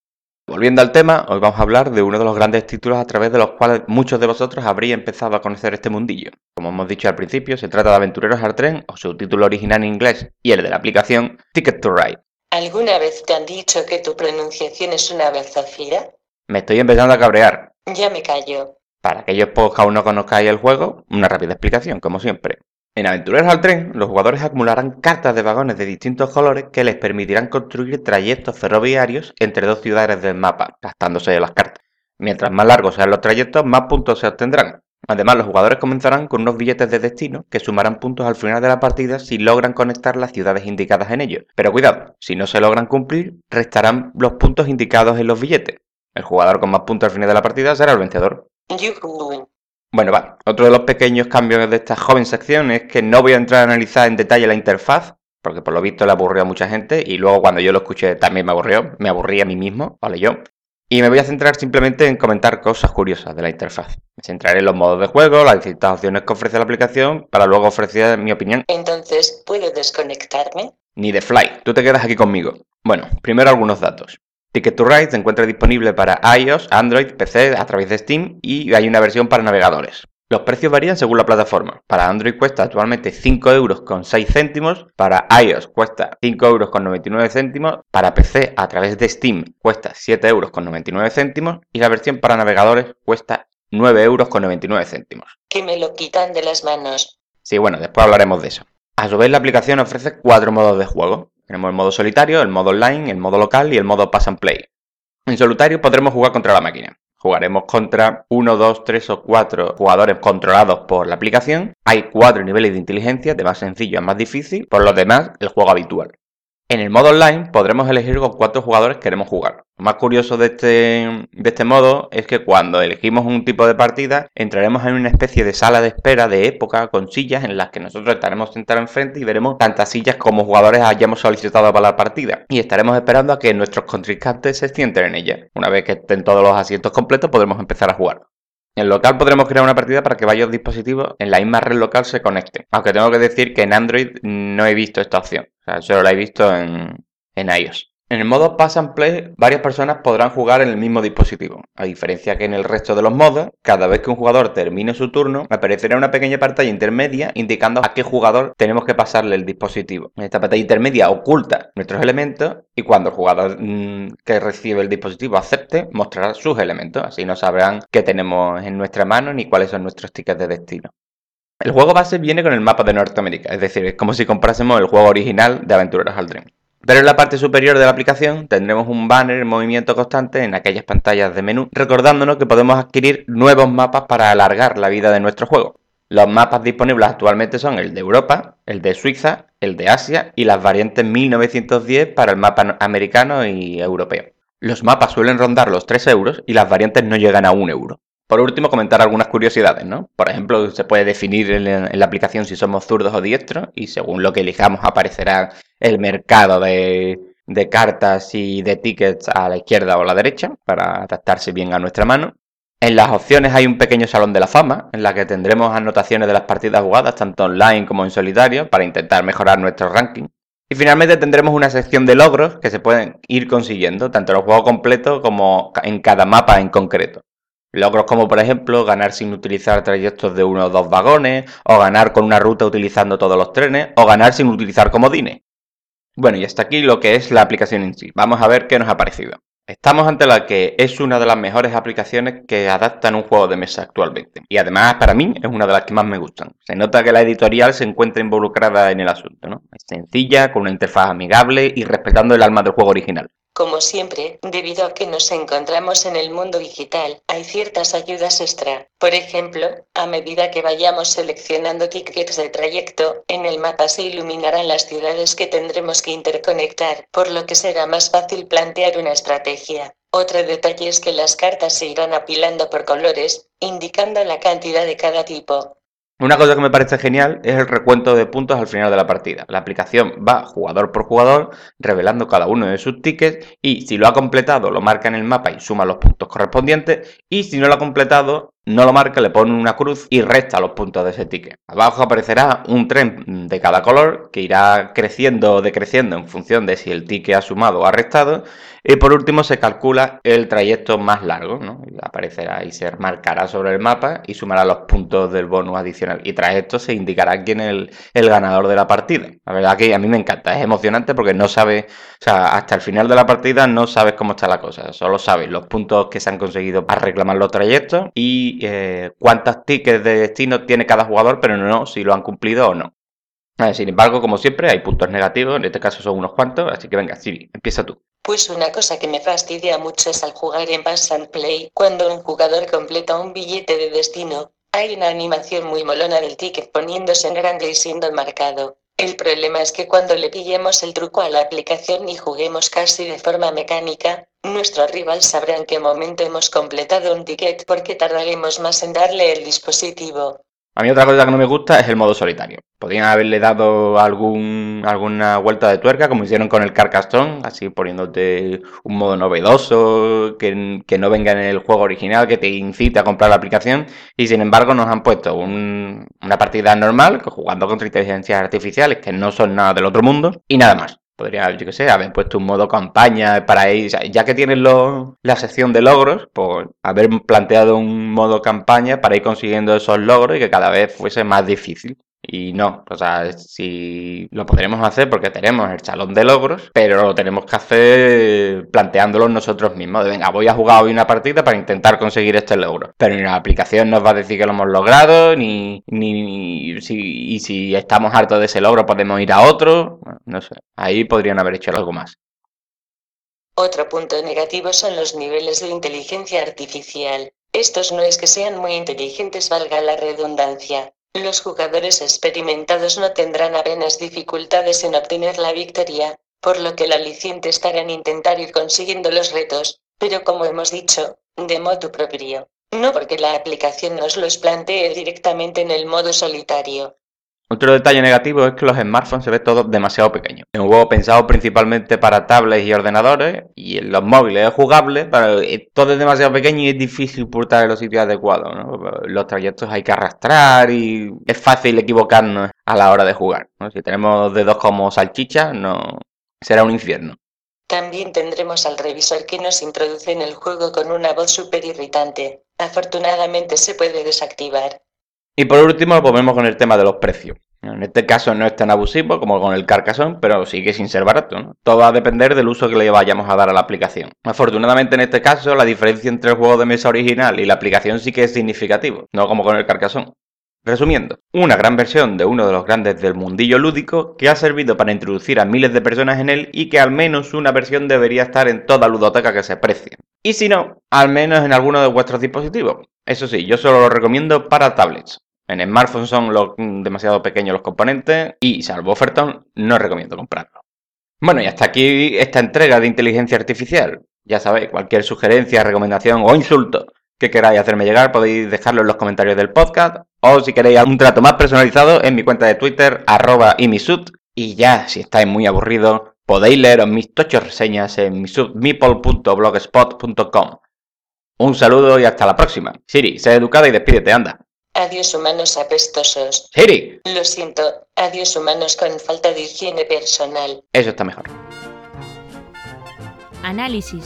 Volviendo al tema, hoy vamos a hablar de uno de los grandes títulos a través de los cuales muchos de vosotros habréis empezado a conocer este mundillo. Como hemos dicho al principio, se trata de Aventureros al Tren, o su título original en inglés y el de la aplicación, Ticket to Ride. ¿Alguna vez te han dicho que tu pronunciación es una bazofira? Me estoy empezando a cabrear. Ya me callo. Para aquellos pocos que aún no conozcáis el juego, una rápida explicación, como siempre. En Aventureros al Tren, los jugadores acumularán cartas de vagones de distintos colores que les permitirán construir trayectos ferroviarios entre dos ciudades del mapa, gastándose las cartas. Mientras más largos sean los trayectos, más puntos se obtendrán. Además, los jugadores comenzarán con unos billetes de destino que sumarán puntos al final de la partida si logran conectar las ciudades indicadas en ellos. Pero cuidado, si no se logran cumplir, restarán los puntos indicados en los billetes. El jugador con más puntos al final de la partida será el vencedor. Yuhu. Bueno, otro de los pequeños cambios de esta joven sección es que no voy a entrar a analizar en detalle la interfaz, porque por lo visto le aburrió a mucha gente, y luego cuando yo lo escuché también me aburrí a mí mismo, ¿vale? Y me voy a centrar simplemente en comentar cosas curiosas de la interfaz. Me centraré en los modos de juego, las distintas opciones que ofrece la aplicación, para luego ofrecer mi opinión. Entonces, ¿puedo desconectarme? Ni de fly, tú te quedas aquí conmigo. Bueno, primero algunos datos. Ticket to Ride se encuentra disponible para iOS, Android, PC a través de Steam y hay una versión para navegadores. Los precios varían según la plataforma. Para Android cuesta actualmente 5,06 €, para iOS cuesta 5,99 €, para PC a través de Steam cuesta 7,99 € y la versión para navegadores cuesta 9,99 €. Que me lo quitan de las manos. Sí, bueno, después hablaremos de eso. A su vez, la aplicación ofrece 4 modos de juego. Tenemos el modo solitario, el modo online, el modo local y el modo pass and play. En solitario podremos jugar contra la máquina. Jugaremos contra 1, 2, 3 o 4 jugadores controlados por la aplicación. Hay 4 niveles de inteligencia, de más sencillo a más difícil. Por lo demás, el juego habitual. En el modo online podremos elegir con cuántos jugadores queremos jugar. Lo más curioso de este modo es que cuando elegimos un tipo de partida, entraremos en una especie de sala de espera de época con sillas en las que nosotros estaremos sentados enfrente y veremos tantas sillas como jugadores hayamos solicitado para la partida. Y estaremos esperando a que nuestros contrincantes se sienten en ella. Una vez que estén todos los asientos completos, podremos empezar a jugar. En local podremos crear una partida para que varios dispositivos en la misma red local se conecten. Aunque tengo que decir que en Android no he visto esta opción. O sea, solo la he visto en iOS. En el modo Pass and Play, varias personas podrán jugar en el mismo dispositivo. A diferencia que en el resto de los modos, cada vez que un jugador termine su turno, aparecerá una pequeña pantalla intermedia indicando a qué jugador tenemos que pasarle el dispositivo. Esta pantalla intermedia oculta nuestros elementos y cuando el jugador que recibe el dispositivo acepte, mostrará sus elementos. Así no sabrán qué tenemos en nuestra mano ni cuáles son nuestros tickets de destino. El juego base viene con el mapa de Norteamérica, es decir, es como si comprásemos el juego original de Aventureros al Tren. Pero en la parte superior de la aplicación tendremos un banner en movimiento constante en aquellas pantallas de menú, recordándonos que podemos adquirir nuevos mapas para alargar la vida de nuestro juego. Los mapas disponibles actualmente son el de Europa, el de Suiza, el de Asia y las variantes 1910 para el mapa americano y europeo. Los mapas suelen rondar los 3 € y las variantes no llegan a 1 €. Por último, comentar algunas curiosidades, ¿no? Por ejemplo, se puede definir en la aplicación si somos zurdos o diestros y según lo que elijamos aparecerá el mercado de cartas y de tickets a la izquierda o a la derecha para adaptarse bien a nuestra mano. En las opciones hay un pequeño salón de la fama en la que tendremos anotaciones de las partidas jugadas tanto online como en solitario para intentar mejorar nuestro ranking. Y finalmente tendremos una sección de logros que se pueden ir consiguiendo tanto en el juego completo como en cada mapa en concreto. Logros como, por ejemplo, ganar sin utilizar trayectos de 1 o 2 vagones, o ganar con una ruta utilizando todos los trenes, o ganar sin utilizar comodines. Bueno, y hasta aquí lo que es la aplicación en sí. Vamos a ver qué nos ha parecido. Estamos ante la que es una de las mejores aplicaciones que adaptan un juego de mesa actualmente. Y además, para mí, es una de las que más me gustan. Se nota que la editorial se encuentra involucrada en el asunto, ¿no? Es sencilla, con una interfaz amigable y respetando el alma del juego original. Como siempre, debido a que nos encontramos en el mundo digital, hay ciertas ayudas extra. Por ejemplo, a medida que vayamos seleccionando tickets de trayecto, en el mapa se iluminarán las ciudades que tendremos que interconectar, por lo que será más fácil plantear una estrategia. Otro detalle es que las cartas se irán apilando por colores, indicando la cantidad de cada tipo. Una cosa que me parece genial es el recuento de puntos al final de la partida. La aplicación va jugador por jugador, revelando cada uno de sus tickets y si lo ha completado lo marca en el mapa y suma los puntos correspondientes y si no lo ha completado no lo marca, le pone una cruz y resta los puntos de ese ticket. Abajo aparecerá un tren de cada color que irá creciendo o decreciendo en función de si el ticket ha sumado o ha restado. Y por último se calcula el trayecto más largo, ¿no? Y aparecerá y se marcará sobre el mapa y sumará los puntos del bonus adicional. Y tras esto se indicará quién es el ganador de la partida. La verdad que a mí me encanta, es emocionante porque no sabes, o sea, hasta el final de la partida no sabes cómo está la cosa. Solo sabes los puntos que se han conseguido para reclamar los trayectos y cuántos tickets de destino tiene cada jugador, pero no si lo han cumplido o no. Sin embargo, como siempre, hay puntos negativos, en este caso son unos cuantos, así que venga, Siri, empieza tú. Pues una cosa que me fastidia mucho es al jugar en Pass and Play, cuando un jugador completa un billete de destino, hay una animación muy molona del ticket poniéndose en grande y siendo marcado. El problema es que cuando le pillemos el truco a la aplicación y juguemos casi de forma mecánica, nuestro rival sabrá en qué momento hemos completado un ticket porque tardaremos más en darle el dispositivo. A mí otra cosa que no me gusta es el modo solitario. Podrían haberle dado alguna vuelta de tuerca, como hicieron con el Carcassonne, así poniéndote un modo novedoso, que no venga en el juego original, que te incite a comprar la aplicación. Y sin embargo nos han puesto una partida normal, jugando contra inteligencias artificiales, que no son nada del otro mundo, y nada más. Podría, yo qué sé, haber puesto un modo campaña para ir, o sea, ya que tienen la sección de logros, pues haber planteado un modo campaña para ir consiguiendo esos logros y que cada vez fuese más difícil. Y no, o sea, si lo podremos hacer porque tenemos el salón de logros, pero lo tenemos que hacer planteándolo nosotros mismos. De venga, voy a jugar hoy una partida para intentar conseguir este logro. Pero ni la aplicación nos va a decir que lo hemos logrado, ni si estamos hartos de ese logro podemos ir a otro. Bueno, no sé, ahí podrían haber hecho algo más. Otro punto negativo son los niveles de inteligencia artificial. Estos no es que sean muy inteligentes, valga la redundancia. Los jugadores experimentados no tendrán apenas dificultades en obtener la victoria, por lo que el aliciente estará en intentar ir consiguiendo los retos, pero como hemos dicho, de modo propio, no porque la aplicación nos los plantee directamente en el modo solitario. Otro detalle negativo es que los smartphones se ven todos demasiado pequeños. Es un juego pensado principalmente para tablets y ordenadores, y en los móviles es jugable, pero todo es demasiado pequeño y es difícil portar en los sitios adecuados, ¿no? Los trayectos hay que arrastrar y es fácil equivocarnos a la hora de jugar, ¿no? Si tenemos dedos como salchichas, no será un infierno. También tendremos al revisor que nos introduce en el juego con una voz súper irritante. Afortunadamente se puede desactivar. Y por último volvemos con el tema de los precios. En este caso no es tan abusivo como con el Carcassonne, pero sigue sin ser barato, ¿no? Todo va a depender del uso que le vayamos a dar a la aplicación. Afortunadamente en este caso la diferencia entre el juego de mesa original y la aplicación sí que es significativo, no como con el Carcassonne. Resumiendo, una gran versión de uno de los grandes del mundillo lúdico que ha servido para introducir a miles de personas en él y que al menos una versión debería estar en toda ludoteca que se precie. Y si no, al menos en alguno de vuestros dispositivos. Eso sí, yo solo lo recomiendo para tablets. En smartphones son demasiado pequeños los componentes y, salvo ofertón, no recomiendo comprarlo. Bueno, y hasta aquí esta entrega de inteligencia artificial. Ya sabéis, cualquier sugerencia, recomendación o insulto que queráis hacerme llegar podéis dejarlo en los comentarios del podcast o si queréis un trato más personalizado en mi cuenta de Twitter, @imisut. Y ya, si estáis muy aburridos, podéis leeros mis tochos reseñas en misutmeeple.blogspot.com. Un saludo y hasta la próxima. Siri, sé educada y despídete, anda. Adiós humanos apestosos. Siri. Lo siento, adiós humanos con falta de higiene personal. Eso está mejor. Análisis.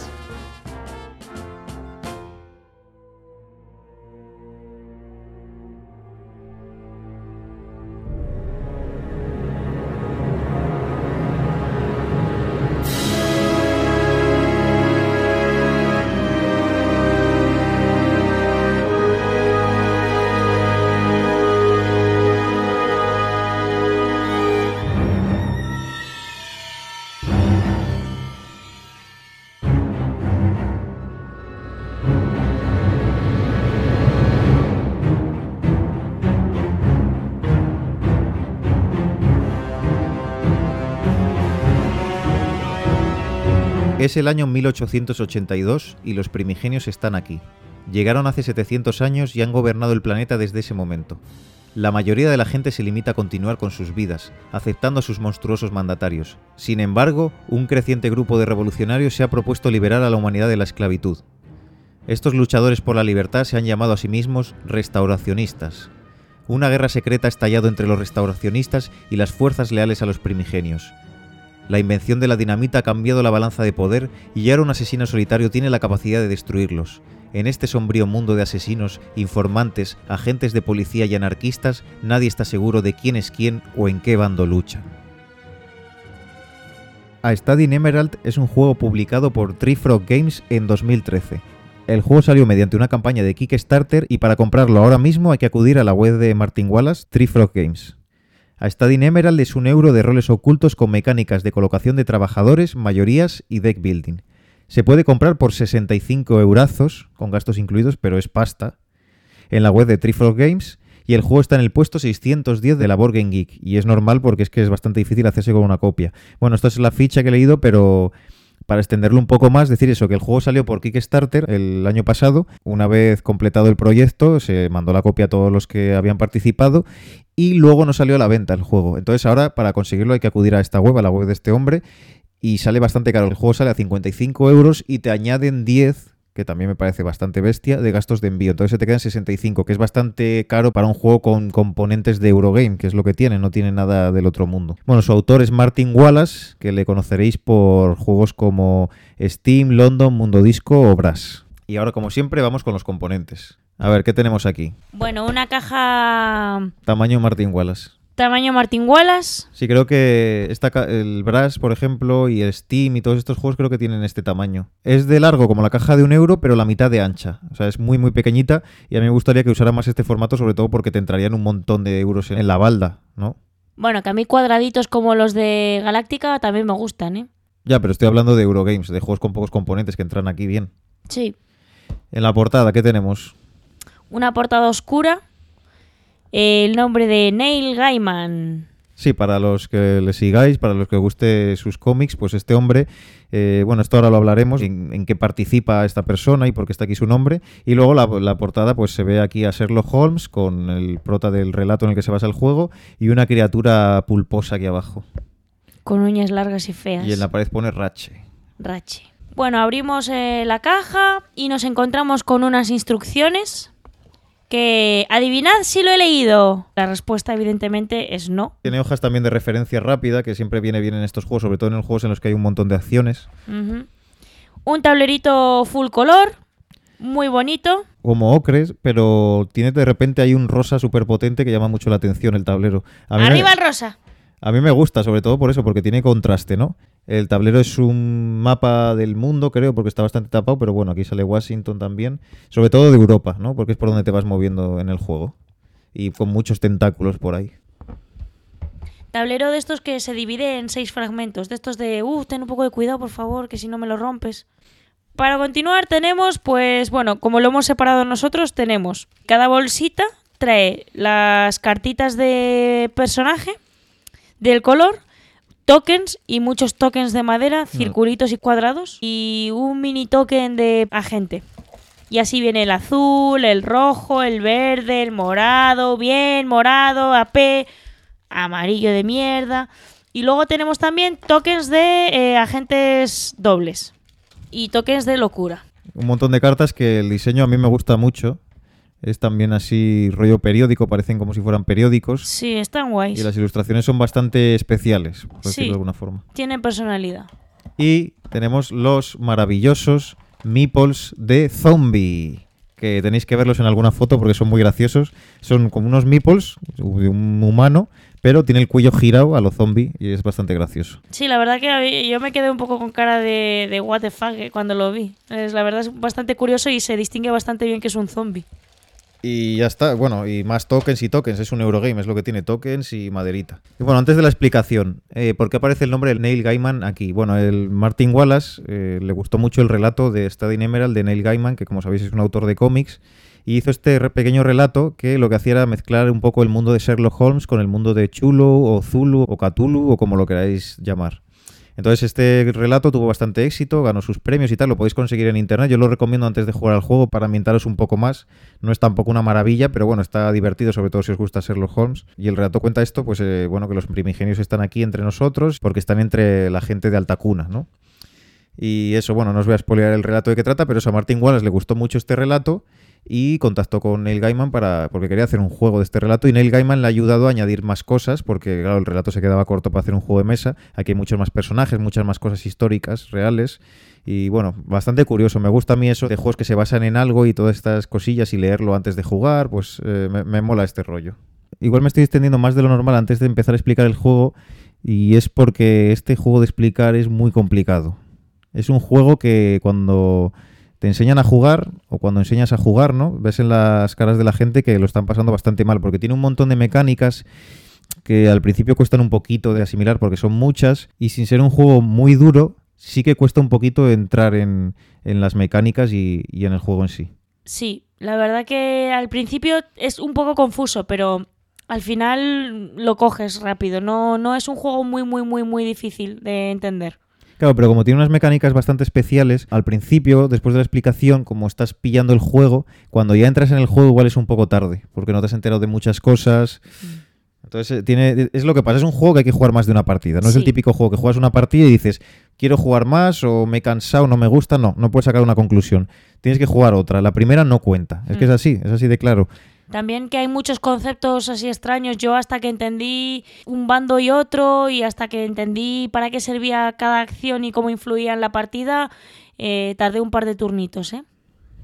Es el año 1882 y los primigenios están aquí. Llegaron hace 700 años y han gobernado el planeta desde ese momento. La mayoría de la gente se limita a continuar con sus vidas, aceptando a sus monstruosos mandatarios. Sin embargo, un creciente grupo de revolucionarios se ha propuesto liberar a la humanidad de la esclavitud. Estos luchadores por la libertad se han llamado a sí mismos restauracionistas. Una guerra secreta ha estallado entre los restauracionistas y las fuerzas leales a los primigenios. La invención de la dinamita ha cambiado la balanza de poder y ahora un asesino solitario tiene la capacidad de destruirlos. En este sombrío mundo de asesinos, informantes, agentes de policía y anarquistas, nadie está seguro de quién es quién o en qué bando luchan. A Study in Emerald es un juego publicado por Tree Frog Games en 2013. El juego salió mediante una campaña de Kickstarter y para comprarlo ahora mismo hay que acudir a la web de Martin Wallace, Tree Frog Games. A Study in Emerald es un euro de roles ocultos con mecánicas de colocación de trabajadores, mayorías y deck building. Se puede comprar por 65 eurazos, con gastos incluidos, pero es pasta, en la web de Tree Frog Games, y el juego está en el puesto 610 de la Board Game Geek, y es normal porque es que es bastante difícil hacerse con una copia. Bueno, esta es la ficha que he leído, pero para extenderlo un poco más, decir eso, que el juego salió por Kickstarter el año pasado. Una vez completado el proyecto, se mandó la copia a todos los que habían participado, y luego no salió a la venta el juego. Entonces ahora, para conseguirlo, hay que acudir a esta web, a la web de este hombre, y sale bastante caro. El juego sale a 55 euros y te añaden 10, que también me parece bastante bestia, de gastos de envío. Entonces se te quedan 65, que es bastante caro para un juego con componentes de Eurogame, que es lo que tiene, no tiene nada del otro mundo. Bueno, su autor es Martin Wallace, que le conoceréis por juegos como Steam, London, Mundo Disco o Brass. Y ahora, como siempre, vamos con los componentes. A ver, ¿qué tenemos aquí? Bueno, una caja Tamaño Martin Wallace. tamaño Martin Wallace. Sí, creo que el Brass, por ejemplo, y el Steam y todos estos juegos creo que tienen este tamaño. Es de largo como la caja de 1 euro, pero la mitad de ancha. O sea, es muy, muy pequeñita y a mí me gustaría que usara más este formato, sobre todo porque te entrarían un montón de euros en la balda, ¿no? Bueno, que a mí cuadraditos como los de Galáctica también me gustan, ¿eh? Ya, pero estoy hablando de Eurogames, de juegos con pocos componentes que entran aquí bien. Sí. En la portada, ¿qué tenemos? Una portada oscura. El nombre de Neil Gaiman. Sí, para los que le sigáis, para los que os guste sus cómics, pues este hombre, bueno, esto ahora lo hablaremos, en qué participa esta persona y por qué está aquí su nombre. Y luego la portada, pues se ve aquí a Sherlock Holmes con el prota del relato en el que se basa el juego y una criatura pulposa aquí abajo. Con uñas largas y feas. Y en la pared pone Rache. Rache. Bueno, abrimos la caja y nos encontramos con unas instrucciones que, adivinad si lo he leído. La respuesta evidentemente es no. Tiene hojas también de referencia rápida, que siempre viene bien en estos juegos, sobre todo en los juegos en los que hay un montón de acciones. Uh-huh. Un tablerito full color, muy bonito. Como ocres, pero tiene de repente hay un rosa súper potente que llama mucho la atención el tablero. ¡Arriba el rosa! A mí me gusta, sobre todo por eso, porque tiene contraste, ¿no? El tablero es un mapa del mundo, creo, porque está bastante tapado, pero bueno, aquí sale Washington también. Sobre todo de Europa, ¿no? Porque es por donde te vas moviendo en el juego. Y con muchos tentáculos por ahí. Tablero de estos que se divide en 6 fragmentos. De estos de, ten un poco de cuidado, por favor, que si no me lo rompes. Para continuar tenemos, pues, bueno, como lo hemos separado nosotros, tenemos cada bolsita trae las cartitas de personaje, del color, tokens y muchos tokens de madera, circulitos y cuadrados, y un mini token de agente. Y así viene el azul, el rojo, el verde, el morado, bien, morado, AP, amarillo de mierda. Y luego tenemos también tokens de agentes dobles y tokens de locura. Un montón de cartas que el diseño a mí me gusta mucho. Es también así rollo periódico, parecen como si fueran periódicos. Sí, están guays. Y las ilustraciones son bastante especiales, por decirlo de alguna forma. Tienen personalidad. Y tenemos los maravillosos meeples de zombie, que tenéis que verlos en alguna foto porque son muy graciosos. Son como unos meeples de un humano, pero tiene el cuello girado a lo zombie y es bastante gracioso. Sí, la verdad que yo me quedé un poco con cara de what the fuck cuando lo vi. La verdad es bastante curioso y se distingue bastante bien que es un zombie. Y ya está, bueno, y más tokens y tokens, es un Eurogame, es lo que tiene, tokens y maderita. Y bueno, antes de la explicación, ¿por qué aparece el nombre de Neil Gaiman aquí? Bueno, el Martin Wallace le gustó mucho el relato de Study in Emerald de Neil Gaiman, que como sabéis es un autor de cómics, y hizo este pequeño relato que lo que hacía era mezclar un poco el mundo de Sherlock Holmes con el mundo de Chulu o Zulu o Cthulhu o como lo queráis llamar. Entonces este relato tuvo bastante éxito, ganó sus premios y tal, lo podéis conseguir en internet. Yo lo recomiendo antes de jugar al juego para ambientaros un poco más. No es tampoco una maravilla, pero bueno, está divertido, sobre todo si os gusta Sherlock Holmes. Y el relato cuenta esto, pues bueno, que los primigenios están aquí entre nosotros porque están entre la gente de alta cuna, ¿no? Y eso, bueno, no os voy a spoilear el relato de qué trata, pero eso, a Martin Wallace le gustó mucho este relato y contactó con Neil Gaiman porque quería hacer un juego de este relato, y Neil Gaiman le ha ayudado a añadir más cosas porque, claro, el relato se quedaba corto para hacer un juego de mesa. Aquí hay muchos más personajes, muchas más cosas históricas, reales, y bueno, bastante curioso. Me gusta a mí eso de juegos que se basan en algo y todas estas cosillas y leerlo antes de jugar, pues me mola este rollo. Igual me estoy extendiendo más de lo normal antes de empezar a explicar el juego, y es porque este juego de explicar es muy complicado. Es un juego que cuando te enseñan a jugar, o cuando enseñas a jugar, ¿no? Ves en las caras de la gente que lo están pasando bastante mal, porque tiene un montón de mecánicas que al principio cuestan un poquito de asimilar porque son muchas, y sin ser un juego muy duro, sí que cuesta un poquito entrar en las mecánicas y en el juego en sí. Sí, la verdad que al principio es un poco confuso, pero al final lo coges rápido. No es un juego muy difícil de entender. Claro, pero como tiene unas mecánicas bastante especiales, al principio, después de la explicación, como estás pillando el juego, cuando ya entras en el juego igual es un poco tarde, porque no te has enterado de muchas cosas. Entonces, es lo que pasa, es un juego que hay que jugar más de una partida. No es el típico juego que juegas una partida y dices, quiero jugar más, o me he cansado, no me gusta. No puedes sacar una conclusión. Tienes que jugar otra. La primera no cuenta. Es que es así de claro. También que hay muchos conceptos así extraños. Yo hasta que entendí un bando y otro, y hasta que entendí para qué servía cada acción y cómo influía en la partida, tardé un par de turnitos, ¿eh?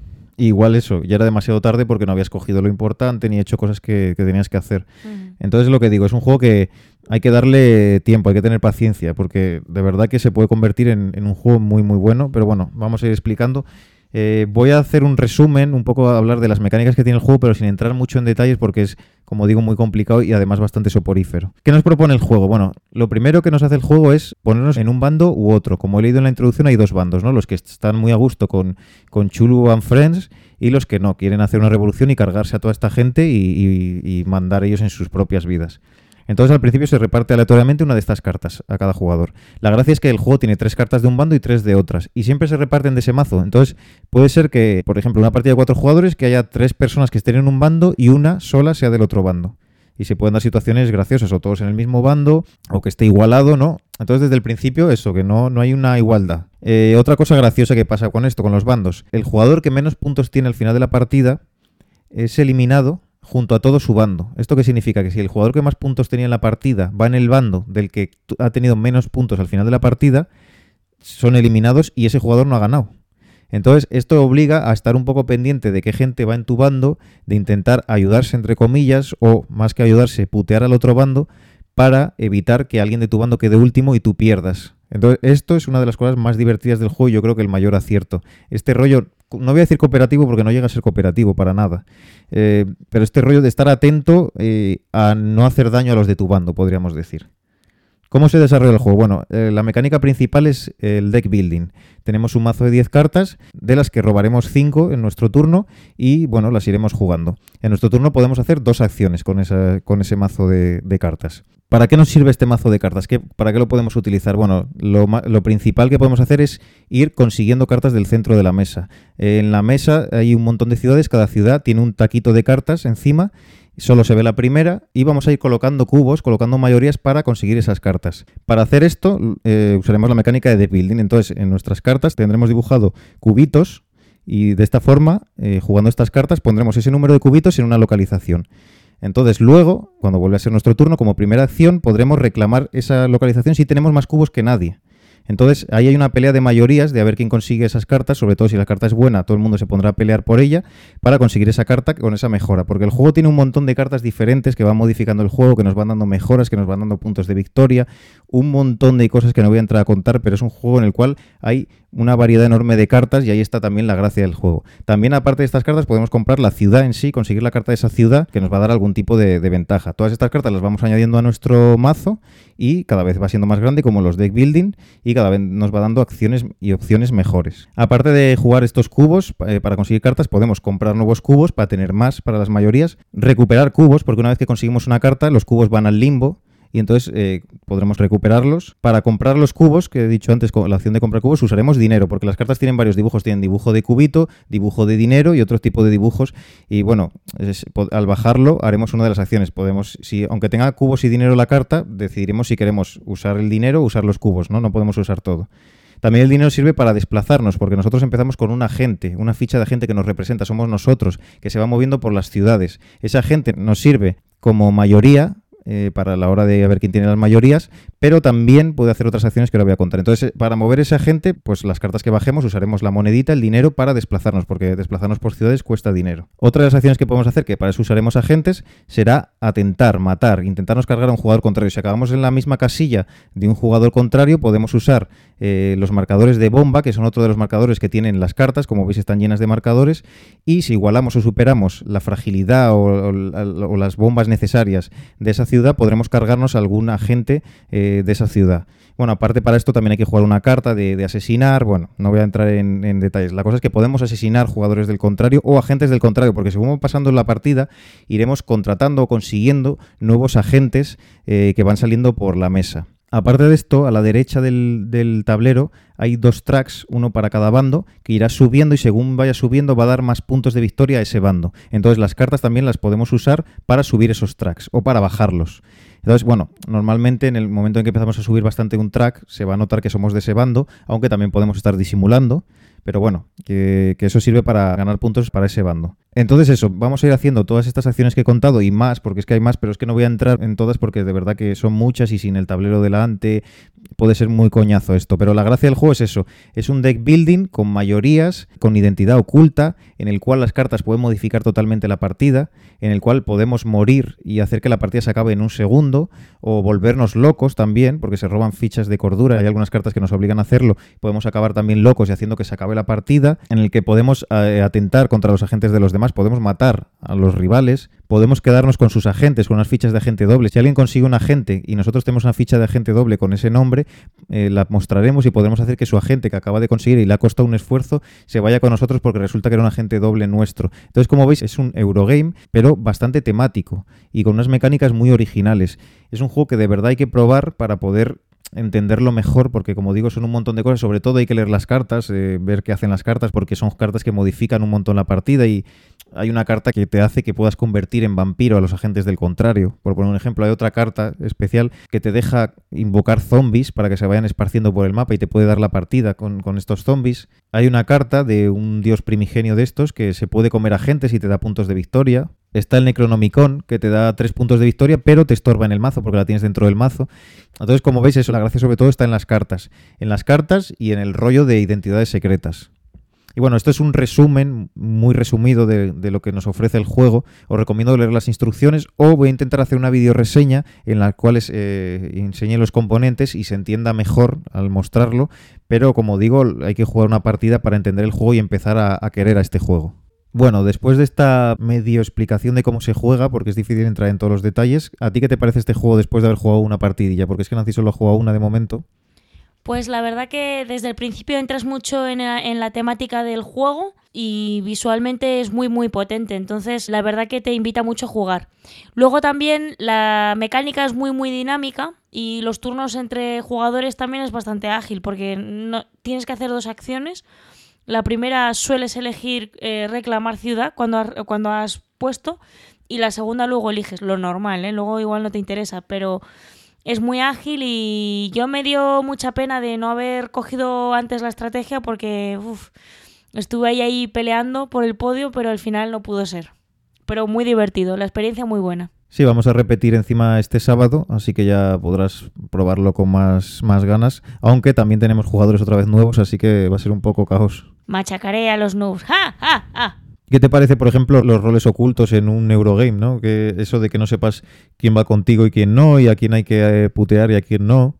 Igual eso, ya era demasiado tarde porque no habías cogido lo importante ni hecho cosas que tenías que hacer. Entonces, lo que digo, es un juego que hay que darle tiempo, hay que tener paciencia, porque de verdad que se puede convertir en un juego muy bueno. Pero bueno, vamos a ir explicando. Voy a hacer un resumen, un poco a hablar de las mecánicas que tiene el juego, pero sin entrar mucho en detalles porque es, como digo, muy complicado y además bastante soporífero. ¿Qué nos propone el juego? Bueno, lo primero que nos hace el juego es ponernos en un bando u otro. Como he leído en la introducción, hay dos bandos, ¿no? Los que están muy a gusto con Chulu and Friends, y los que no, quieren hacer una revolución y cargarse a toda esta gente y mandar ellos en sus propias vidas. Entonces al principio se reparte aleatoriamente una de estas cartas a cada jugador. La gracia es que el juego tiene 3 cartas de un bando y 3 de otras, y siempre se reparten de ese mazo. Entonces puede ser que, por ejemplo, una partida de 4 jugadores, que haya 3 personas que estén en un bando y una sola sea del otro bando. Y se pueden dar situaciones graciosas, o todos en el mismo bando, o que esté igualado, ¿no? Entonces desde el principio eso, que no hay una igualdad. Otra cosa graciosa que pasa con esto, con los bandos. El jugador que menos puntos tiene al final de la partida es eliminado junto a todo su bando. ¿Esto qué significa? Que si el jugador que más puntos tenía en la partida va en el bando del que ha tenido menos puntos al final de la partida, son eliminados y ese jugador no ha ganado. Entonces esto obliga a estar un poco pendiente de qué gente va en tu bando, de intentar ayudarse entre comillas, o más que ayudarse, putear al otro bando, para evitar que alguien de tu bando quede último y tú pierdas. Entonces esto es una de las cosas más divertidas del juego y yo creo que el mayor acierto. Este rollo, no voy a decir cooperativo porque no llega a ser cooperativo para nada, pero este rollo de estar atento a no hacer daño a los de tu bando, podríamos decir. ¿Cómo se desarrolla el juego? Bueno, la mecánica principal es el deck building. Tenemos un mazo de 10 cartas, de las que robaremos 5 en nuestro turno y, bueno, las iremos jugando. En nuestro turno podemos hacer 2 acciones con ese mazo de cartas. ¿Para qué nos sirve este mazo de cartas? ¿Para qué lo podemos utilizar? Bueno, lo principal que podemos hacer es ir consiguiendo cartas del centro de la mesa. En la mesa hay un montón de ciudades, cada ciudad tiene un taquito de cartas encima. Solo se ve la primera y vamos a ir colocando cubos, colocando mayorías para conseguir esas cartas. Para hacer esto usaremos la mecánica de deck building. Entonces en nuestras cartas tendremos dibujado cubitos y de esta forma, jugando estas cartas, pondremos ese número de cubitos en una localización. Entonces luego, cuando vuelva a ser nuestro turno, como primera acción, podremos reclamar esa localización si tenemos más cubos que nadie. Entonces ahí hay una pelea de mayorías de a ver quién consigue esas cartas, sobre todo si la carta es buena, todo el mundo se pondrá a pelear por ella para conseguir esa carta con esa mejora, porque el juego tiene un montón de cartas diferentes que van modificando el juego, que nos van dando mejoras, que nos van dando puntos de victoria, un montón de cosas que no voy a entrar a contar, pero es un juego en el cual hay una variedad enorme de cartas y ahí está también la gracia del juego. También, aparte de estas cartas, podemos comprar la ciudad en sí, conseguir la carta de esa ciudad que nos va a dar algún tipo de ventaja. Todas estas cartas las vamos añadiendo a nuestro mazo y cada vez va siendo más grande, como los deck building, y cada vez nos va dando acciones y opciones mejores. Aparte de jugar estos cubos para conseguir cartas, podemos comprar nuevos cubos para tener más para las mayorías, recuperar cubos, porque una vez que conseguimos una carta, los cubos van al limbo, y entonces podremos recuperarlos. Para comprar los cubos, que he dicho antes, con la opción de comprar cubos, usaremos dinero, porque las cartas tienen varios dibujos. Tienen dibujo de cubito, dibujo de dinero y otro tipo de dibujos. Y bueno, al bajarlo haremos una de las acciones. Aunque tenga cubos y dinero la carta, decidiremos si queremos usar el dinero o usar los cubos, ¿no? No podemos usar todo. También el dinero sirve para desplazarnos, porque nosotros empezamos con un agente, una ficha de agente que nos representa, somos nosotros, que se va moviendo por las ciudades. Ese agente nos sirve como mayoría, para la hora de ver quién tiene las mayorías, pero también puede hacer otras acciones que ahora voy a contar. Entonces, para mover ese agente, pues las cartas que bajemos usaremos la monedita, el dinero, para desplazarnos, porque desplazarnos por ciudades cuesta dinero. Otra de las acciones que podemos hacer, que para eso usaremos agentes, será atentar, matar, intentarnos cargar a un jugador contrario. Si acabamos en la misma casilla de un jugador contrario, podemos usar los marcadores de bomba, que son otro de los marcadores que tienen las cartas, como veis están llenas de marcadores, y si igualamos o superamos la fragilidad o las bombas necesarias de esa ciudad, podremos cargarnos a algún agente de esa ciudad. Bueno, aparte para esto también hay que jugar una carta de asesinar. Bueno, no voy a entrar en detalles. La cosa es que podemos asesinar jugadores del contrario o agentes del contrario, porque según va pasando la partida, iremos contratando o consiguiendo nuevos agentes que van saliendo por la mesa. Aparte de esto, a la derecha del tablero hay 2 tracks, uno para cada bando, que irá subiendo y según vaya subiendo va a dar más puntos de victoria a ese bando. Entonces las cartas también las podemos usar para subir esos tracks o para bajarlos. Entonces, bueno, normalmente en el momento en que empezamos a subir bastante un track se va a notar que somos de ese bando, aunque también podemos estar disimulando. Pero bueno, que eso sirve para ganar puntos para ese bando. Entonces eso, vamos a ir haciendo todas estas acciones que he contado y más, porque es que hay más, pero es que no voy a entrar en todas porque de verdad que son muchas y sin el tablero delante puede ser muy coñazo esto. Pero la gracia del juego es eso, es un deck building con mayorías, con identidad oculta, en el cual las cartas pueden modificar totalmente la partida, en el cual podemos morir y hacer que la partida se acabe en un segundo, o volvernos locos también, porque se roban fichas de cordura, hay algunas cartas que nos obligan a hacerlo, podemos acabar también locos y haciendo que se acabe la partida, en el que podemos atentar contra los agentes de los demás, podemos matar a los rivales, podemos quedarnos con sus agentes, con unas fichas de agente doble. Si alguien consigue un agente y nosotros tenemos una ficha de agente doble con ese nombre, la mostraremos y podremos hacer que su agente que acaba de conseguir y le ha costado un esfuerzo se vaya con nosotros porque resulta que era un agente doble nuestro. Entonces, como veis, es un Eurogame, pero bastante temático y con unas mecánicas muy originales. Es un juego que de verdad hay que probar para poder entenderlo mejor, porque como digo son un montón de cosas, sobre todo hay que leer las cartas, ver qué hacen las cartas, porque son cartas que modifican un montón la partida y hay una carta que te hace que puedas convertir en vampiro a los agentes del contrario. Por poner un ejemplo, hay otra carta especial que te deja invocar zombies para que se vayan esparciendo por el mapa y te puede dar la partida con estos zombies. Hay una carta de un dios primigenio de estos que se puede comer agentes y te da puntos de victoria. Está el Necronomicon, que te da 3 puntos de victoria, pero te estorba en el mazo porque la tienes dentro del mazo. Entonces, como veis, eso, la gracia sobre todo está en las cartas. En las cartas y en el rollo de identidades secretas. Y bueno, esto es un resumen muy resumido de lo que nos ofrece el juego. Os recomiendo leer las instrucciones o voy a intentar hacer una videoreseña en la cual enseñe los componentes y se entienda mejor al mostrarlo. Pero como digo, hay que jugar una partida para entender el juego y empezar a querer a este juego. Bueno, después de esta medio explicación de cómo se juega, porque es difícil entrar en todos los detalles, ¿a ti qué te parece este juego después de haber jugado una partidilla? Porque es que Nancy solo ha jugado una de momento. Pues la verdad que desde el principio entras mucho en la temática del juego y visualmente es muy muy potente, entonces la verdad que te invita mucho a jugar. Luego también la mecánica es muy muy dinámica y los turnos entre jugadores también es bastante ágil porque no, tienes que hacer 2 acciones. La primera sueles elegir reclamar ciudad cuando has puesto y la segunda luego eliges lo normal, luego igual no te interesa, pero es muy ágil y yo me dio mucha pena de no haber cogido antes la estrategia porque estuve ahí peleando por el podio, pero al final no pudo ser. Pero muy divertido, la experiencia muy buena. Sí, vamos a repetir encima este sábado, así que ya podrás probarlo con más ganas, aunque también tenemos jugadores otra vez nuevos, así que va a ser un poco caos. Machacaré a los noobs. ¡Ja, ja, ja! ¿Qué te parece, por ejemplo, los roles ocultos en un Eurogame, ¿no? Que eso de que no sepas quién va contigo y quién no, y a quién hay que putear y a quién no.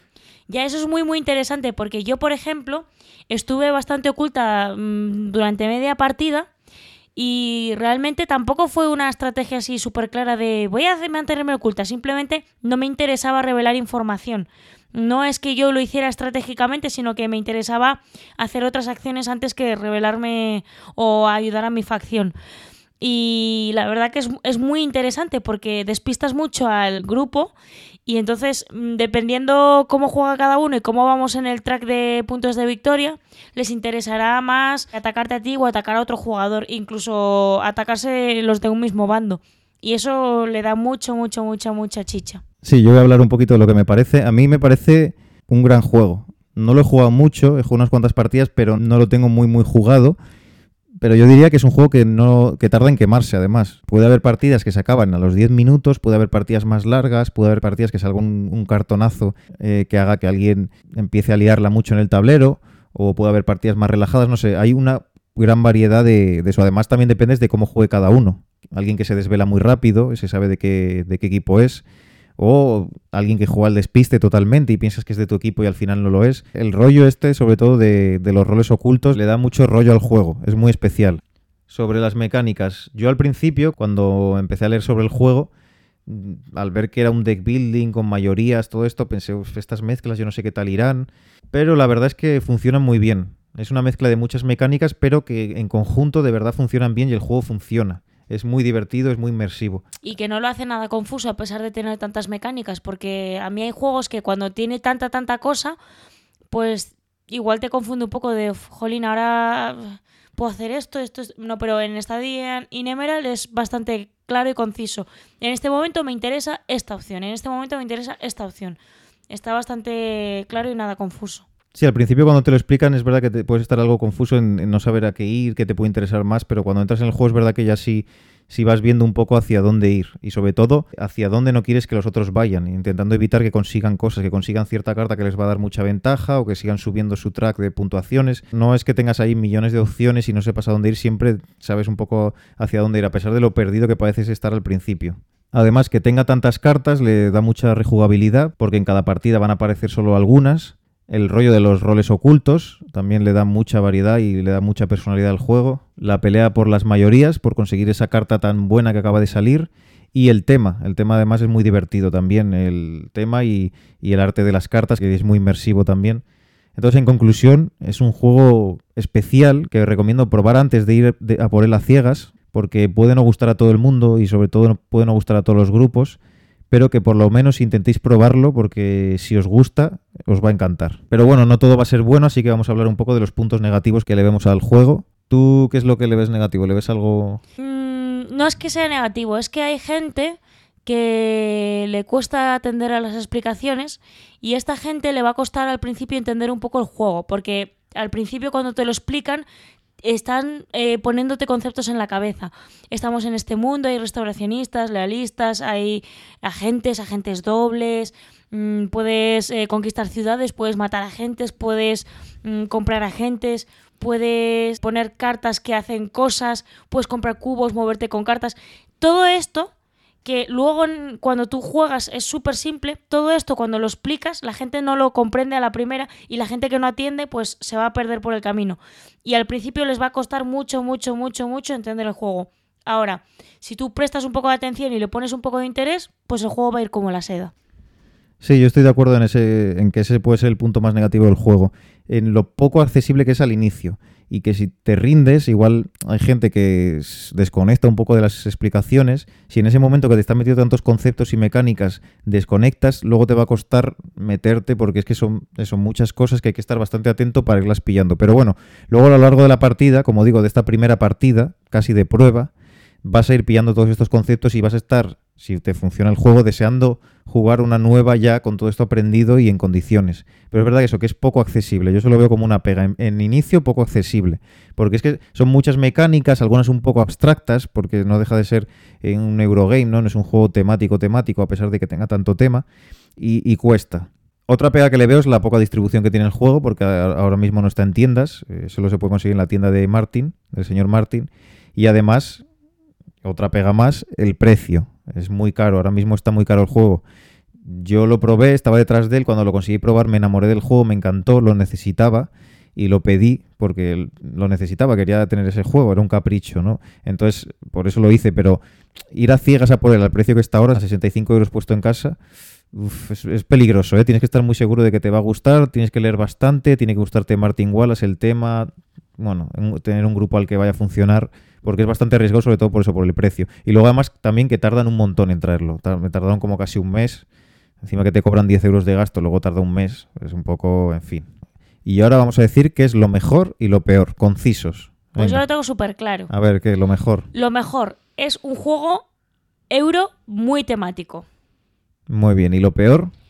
Ya, eso es muy muy interesante, porque yo, por ejemplo, estuve bastante oculta durante media partida y realmente tampoco fue una estrategia así súper clara de voy a mantenerme oculta, simplemente no me interesaba revelar información. No es que yo lo hiciera estratégicamente, sino que me interesaba hacer otras acciones antes que revelarme o ayudar a mi facción. Y la verdad que es muy interesante porque despistas mucho al grupo y entonces, dependiendo cómo juega cada uno y cómo vamos en el track de puntos de victoria, les interesará más atacarte a ti o atacar a otro jugador, incluso atacarse los de un mismo bando. Y eso le da mucha chicha. Sí, yo voy a hablar un poquito de lo que me parece. A mí me parece un gran juego. No lo he jugado mucho, he jugado unas cuantas partidas, pero no lo tengo muy jugado. Pero yo diría que es un juego que tarda en quemarse, además. Puede haber partidas que se acaban a los 10 minutos, puede haber partidas más largas, puede haber partidas que salga un cartonazo que haga que alguien empiece a liarla mucho en el tablero, o puede haber partidas más relajadas, no sé. Hay una gran variedad de eso. Además, también depende de cómo juegue cada uno. Alguien que se desvela muy rápido, ese sabe de qué equipo es, o alguien que juega al despiste totalmente y piensas que es de tu equipo y al final no lo es. El rollo sobre todo de los roles ocultos, le da mucho rollo al juego, es muy especial. Sobre las mecánicas, yo al principio, cuando empecé a leer sobre el juego, al ver que era un deck building con mayorías, todo esto, pensé, estas mezclas yo no sé qué tal irán, pero la verdad es que funcionan muy bien. Es una mezcla de muchas mecánicas, pero que en conjunto de verdad funcionan bien y el juego funciona. Es muy divertido, es muy inmersivo. Y que no lo hace nada confuso a pesar de tener tantas mecánicas, porque a mí hay juegos que cuando tiene tanta cosa, pues igual te confunde un poco de, jolín, ahora puedo hacer esto. No, pero en Stadia in Emerald es bastante claro y conciso. En este momento me interesa esta opción, en este momento me interesa esta opción. Está bastante claro y nada confuso. Sí, al principio cuando te lo explican es verdad que te puedes estar algo confuso en no saber a qué ir, qué te puede interesar más, pero cuando entras en el juego es verdad que ya sí vas viendo un poco hacia dónde ir y sobre todo hacia dónde no quieres que los otros vayan, intentando evitar que consigan cosas, que consigan cierta carta que les va a dar mucha ventaja o que sigan subiendo su track de puntuaciones. No es que tengas ahí millones de opciones y no sepas a dónde ir, siempre sabes un poco hacia dónde ir, a pesar de lo perdido que pareces estar al principio. Además, que tenga tantas cartas le da mucha rejugabilidad, porque en cada partida van a aparecer solo algunas. El rollo de los roles ocultos también le da mucha variedad y le da mucha personalidad al juego. La pelea por las mayorías, por conseguir esa carta tan buena que acaba de salir. Y el tema además es muy divertido también, el tema y el arte de las cartas, que es muy inmersivo también. Entonces, en conclusión, es un juego especial que recomiendo probar antes de ir a por él a ciegas, porque puede no gustar a todo el mundo y sobre todo puede no gustar a todos los grupos, pero que por lo menos intentéis probarlo porque si os gusta, os va a encantar. Pero bueno, no todo va a ser bueno, así que vamos a hablar un poco de los puntos negativos que le vemos al juego. ¿Tú qué es lo que le ves negativo? ¿Le ves algo...? No es que sea negativo, es que hay gente que le cuesta atender a las explicaciones y a esta gente le va a costar al principio entender un poco el juego, porque al principio cuando te lo explican están poniéndote conceptos en la cabeza. Estamos en este mundo, hay restauracionistas, lealistas, hay agentes dobles, puedes conquistar ciudades, puedes matar agentes, puedes comprar agentes, puedes poner cartas que hacen cosas, puedes comprar cubos, moverte con cartas. Todo esto, que luego cuando tú juegas es súper simple, todo esto cuando lo explicas la gente no lo comprende a la primera y la gente que no atiende pues se va a perder por el camino. Y al principio les va a costar mucho entender el juego. Ahora, si tú prestas un poco de atención y le pones un poco de interés, pues el juego va a ir como la seda. Sí, yo estoy de acuerdo en que ese puede ser el punto más negativo del juego, en lo poco accesible que es al inicio. Y que si te rindes, igual hay gente que desconecta un poco de las explicaciones. Si en ese momento que te están metiendo tantos conceptos y mecánicas desconectas, luego te va a costar meterte porque es que son muchas cosas que hay que estar bastante atento para irlas pillando. Pero bueno, luego a lo largo de la partida, como digo, de esta primera partida, casi de prueba, vas a ir pillando todos estos conceptos y vas a estar, si te funciona el juego, deseando jugar una nueva ya con todo esto aprendido y en condiciones. Pero es verdad que eso, que es poco accesible. Yo eso lo veo como una pega. En inicio, poco accesible. Porque es que son muchas mecánicas, algunas un poco abstractas, porque no deja de ser un Eurogame, ¿no? No es un juego temático, a pesar de que tenga tanto tema, y cuesta. Otra pega que le veo es la poca distribución que tiene el juego, porque ahora mismo no está en tiendas. Solo se puede conseguir en la tienda de Martin, del señor Martin. Y además... Otra pega más, el precio. Es muy caro, ahora mismo está muy caro el juego. Yo lo probé, estaba detrás de él, cuando lo conseguí probar me enamoré del juego, me encantó, lo necesitaba y lo pedí porque lo necesitaba, quería tener ese juego, era un capricho, ¿no? Entonces, por eso lo hice, pero ir a ciegas a por él al precio que está ahora, 65 euros puesto en casa, es peligroso, ¿eh? Tienes que estar muy seguro de que te va a gustar, tienes que leer bastante, tiene que gustarte Martin Wallace, el tema, bueno, tener un grupo al que vaya a funcionar, porque es bastante arriesgado, sobre todo por eso, por el precio. Y luego además también que tardan un montón en traerlo. Me tardaron como casi un mes. Encima que te cobran 10 euros de gasto, luego tarda un mes. Es un poco, en fin. Y ahora vamos a decir qué es lo mejor y lo peor. Concisos. Pues yo lo tengo súper claro. A ver, ¿qué es lo mejor? Lo mejor es un juego euro muy temático. Muy bien. ¿Y lo peor?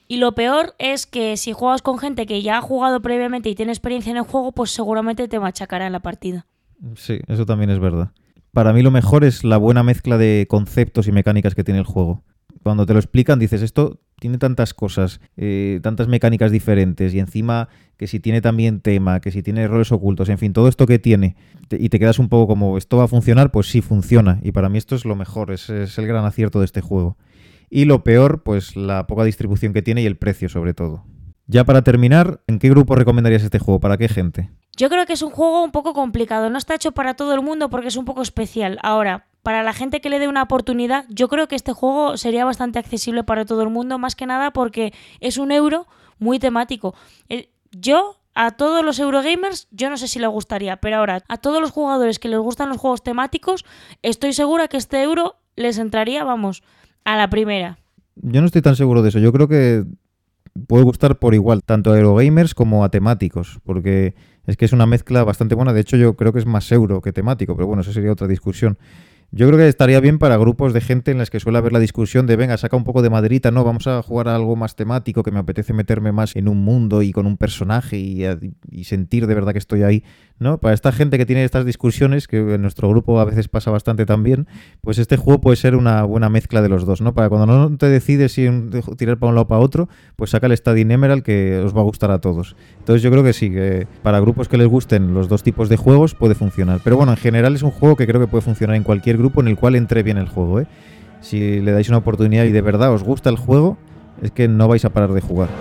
Y lo peor es que si juegas con gente que ya ha jugado previamente y tiene experiencia en el juego, pues seguramente te machacará en la partida. Sí, eso también es verdad. Para mí lo mejor es la buena mezcla de conceptos y mecánicas que tiene el juego. Cuando te lo explican dices, esto tiene tantas cosas, tantas mecánicas diferentes, y encima que si tiene también tema, que si tiene errores ocultos, en fin, todo esto que tiene, y te quedas un poco como, ¿esto va a funcionar? Pues sí, funciona, y para mí esto es lo mejor, es el gran acierto de este juego. Y lo peor, pues la poca distribución que tiene y el precio sobre todo. Ya para terminar, ¿en qué grupo recomendarías este juego? ¿Para qué gente? Yo creo que es un juego un poco complicado, no está hecho para todo el mundo porque es un poco especial. Ahora, para la gente que le dé una oportunidad, yo creo que este juego sería bastante accesible para todo el mundo, más que nada porque es un euro muy temático. A todos los Eurogamers, yo no sé si les gustaría, pero ahora, a todos los jugadores que les gustan los juegos temáticos, estoy segura que este euro les entraría, vamos, a la primera. Yo no estoy tan seguro de eso, yo creo que puede gustar por igual, tanto a Eurogamers como a temáticos, porque es que es una mezcla bastante buena. De hecho, yo creo que es más euro que temático, pero bueno, eso sería otra discusión. Yo creo que estaría bien para grupos de gente en las que suele haber la discusión de venga, saca un poco de maderita, no, vamos a jugar a algo más temático, que me apetece meterme más en un mundo y con un personaje y sentir de verdad que estoy ahí, ¿no? Para esta gente que tiene estas discusiones, que en nuestro grupo a veces pasa bastante también, pues este juego puede ser una buena mezcla de los dos, ¿no? Para cuando no te decides si tirar para un lado o para otro, pues saca el Stadium Emerald, que os va a gustar a todos. Entonces yo creo que sí, que para grupos que les gusten los dos tipos de juegos puede funcionar. Pero bueno, en general es un juego que creo que puede funcionar en cualquier grupo en el cual entre bien el juego, ¿eh? Si le dais una oportunidad y de verdad os gusta el juego, es que no vais a parar de jugar.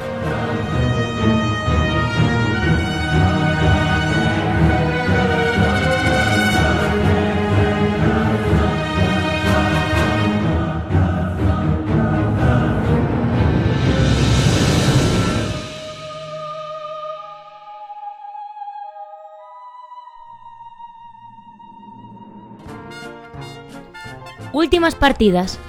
Últimas partidas.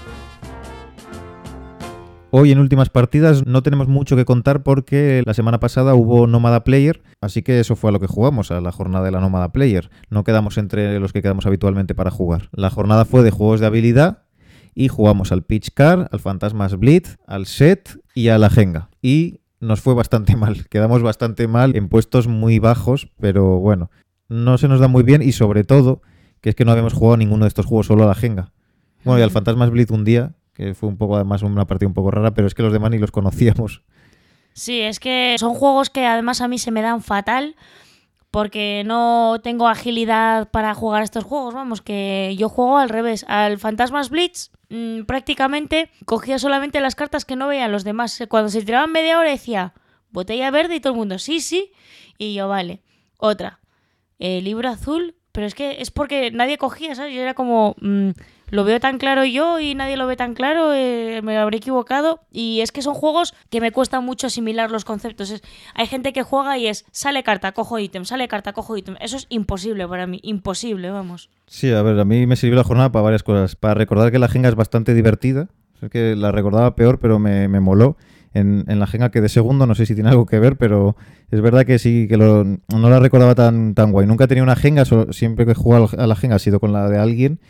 Hoy en últimas partidas no tenemos mucho que contar porque la semana pasada hubo Nómada Player, así que eso fue a lo que jugamos, a la jornada de la Nómada Player. No quedamos entre los que quedamos habitualmente para jugar. La jornada fue de juegos de habilidad y jugamos al Pitch Car, al Phantasma's Bleed, al Set y a la Jenga. Y nos fue bastante mal, quedamos bastante mal en puestos muy bajos, pero bueno, no se nos da muy bien y sobre todo que es que no habíamos jugado ninguno de estos juegos, solo a la Jenga. Bueno, y al Phantasma's Bleed un día, que fue un poco además una partida un poco rara, pero es que los demás ni los conocíamos. Sí, es que son juegos que además a mí se me dan fatal porque no tengo agilidad para jugar estos juegos. Vamos, que yo juego al revés. Al Phantasma's Blitz prácticamente cogía solamente las cartas que no veían los demás. Cuando se tiraban media hora decía botella verde y todo el mundo sí, sí. Y yo, vale. Otra. Libro azul. Pero es que es porque nadie cogía, ¿sabes? Yo era como... lo veo tan claro yo y nadie lo ve tan claro, me habré equivocado. Y es que son juegos que me cuesta mucho asimilar los conceptos. Hay gente que juega y sale carta, cojo ítem, sale carta, cojo ítem. Eso es imposible para mí, imposible, vamos. Sí, a ver, a mí me sirvió la jornada para varias cosas. Para recordar que la Jenga es bastante divertida. Es que la recordaba peor, pero me moló. En la Jenga que de segundo, no sé si tiene algo que ver, pero es verdad que sí, que no la recordaba tan guay. Nunca he tenido una Jenga, siempre que he jugado a la Jenga ha sido con la de alguien.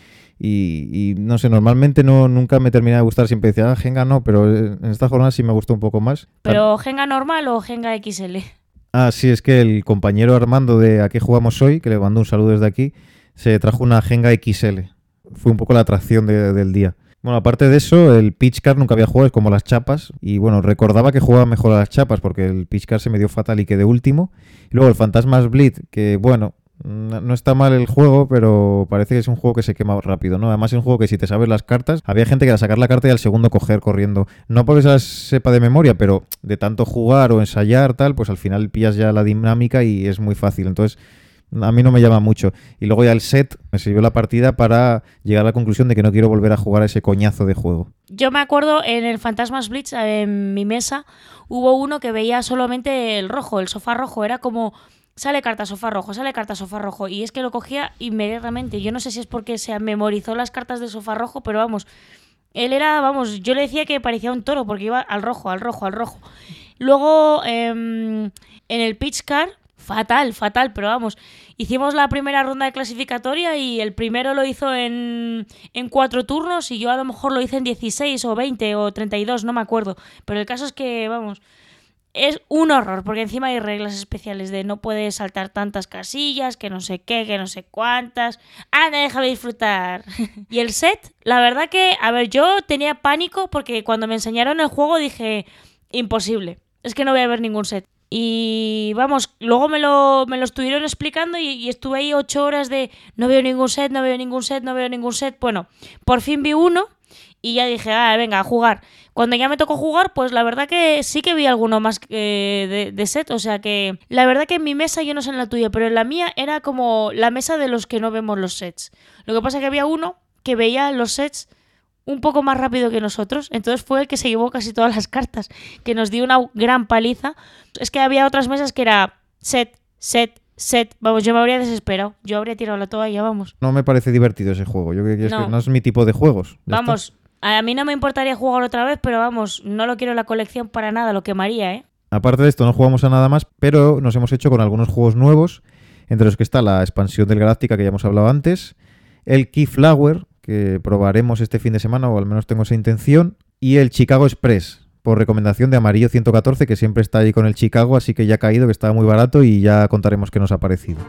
Y no sé, normalmente nunca me termina de gustar, siempre decía, Jenga no, pero en esta jornada sí me gustó un poco más. ¿Pero Jenga normal o Jenga XL? Ah, sí, es que el compañero Armando de A qué jugamos hoy, que le mando un saludo desde aquí, se trajo una Jenga XL. Fue un poco la atracción del día. Bueno, aparte de eso, el Pitch Car nunca había jugado, es como las chapas. Y bueno, recordaba que jugaba mejor a las chapas porque el Pitch Car se me dio fatal y quedé último. Y luego el Phantasma's Bleed, que bueno... No está mal el juego, pero parece que es un juego que se quema rápido, ¿no? Además es un juego que si te sabes las cartas, había gente que al sacar la carta y al segundo coger corriendo. No porque se las sepa de memoria, pero de tanto jugar o ensayar, tal, pues al final pillas ya la dinámica y es muy fácil. Entonces, a mí no me llama mucho. Y luego ya el Set me sirvió la partida para llegar a la conclusión de que no quiero volver a jugar a ese coñazo de juego. Yo me acuerdo en el Phantasma's Blitz, en mi mesa, hubo uno que veía solamente el rojo, el sofá rojo. Era como... sale carta sofá rojo, sale carta sofá rojo. Y es que lo cogía inmediatamente. Yo no sé si es porque se memorizó las cartas de sofá rojo, pero vamos, él era, vamos, yo le decía que parecía un toro porque iba al rojo, al rojo, al rojo. Luego, en el Pitch Car, fatal, pero vamos, hicimos la primera ronda de clasificatoria y el primero lo hizo en 4 turnos y yo a lo mejor lo hice en 16 o 20 o 32, no me acuerdo, pero el caso es que, vamos, es un horror, porque encima hay reglas especiales de no puedes saltar tantas casillas, que no sé qué, que no sé cuántas. ¡Anda, déjame disfrutar! Y el set, la verdad que, a ver, yo tenía pánico porque cuando me enseñaron el juego dije, imposible, es que no voy a ver ningún set. Y vamos, luego me lo estuvieron explicando y estuve ahí 8 horas de no veo ningún set. Bueno, por fin vi uno y ya dije, venga, a jugar. Cuando ya me tocó jugar, pues la verdad que sí que vi alguno más de set. O sea que la verdad que en mi mesa, yo no sé en la tuya, pero en la mía era como la mesa de los que no vemos los sets. Lo que pasa es que había uno que veía los sets un poco más rápido que nosotros, entonces fue el que se llevó casi todas las cartas, que nos dio una gran paliza. Es que había otras mesas que era set. Vamos, yo me habría desesperado, yo habría tirado la toalla, vamos. No me parece divertido ese juego, yo creo que no es mi tipo de juegos. Vamos, a mí no me importaría jugar otra vez, pero vamos, no lo quiero en la colección para nada, lo quemaría, ¿eh? Aparte de esto, no jugamos a nada más, pero nos hemos hecho con algunos juegos nuevos, entre los que está la expansión del Galáctica que ya hemos hablado antes, el Keyflower, que probaremos este fin de semana, o al menos tengo esa intención, y el Chicago Express, por recomendación de Amarillo 114, que siempre está ahí con el Chicago, así que ya ha caído, que estaba muy barato y ya contaremos qué nos ha parecido.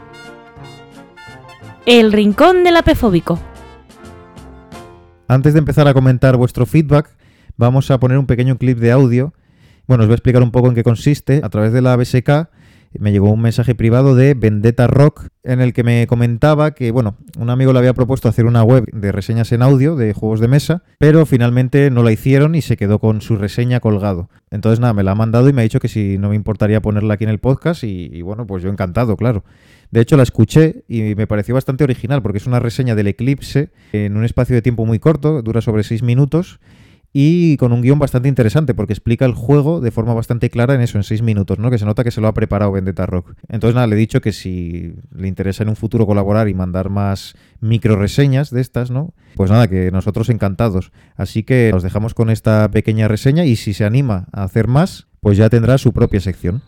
El rincón del apefóbico. Antes de empezar a comentar vuestro feedback, vamos a poner un pequeño clip de audio. Bueno, os voy a explicar un poco en qué consiste. A través de la BSK me llegó un mensaje privado de Vendetta Rock en el que me comentaba que, bueno, un amigo le había propuesto hacer una web de reseñas en audio de juegos de mesa, pero finalmente no la hicieron y se quedó con su reseña colgado. Entonces, nada, me la ha mandado y me ha dicho que si no me importaría ponerla aquí en el podcast y bueno, pues yo encantado, claro. De hecho, la escuché y me pareció bastante original porque es una reseña del Eclipse en un espacio de tiempo muy corto, dura sobre 6 minutos y con un guión bastante interesante porque explica el juego de forma bastante clara en 6 minutos, ¿no? Que se nota que se lo ha preparado Vendetta Rock. Entonces, nada, le he dicho que si le interesa en un futuro colaborar y mandar más micro reseñas de estas, ¿no? Pues nada, que nosotros encantados. Así que os dejamos con esta pequeña reseña y si se anima a hacer más, pues ya tendrá su propia sección.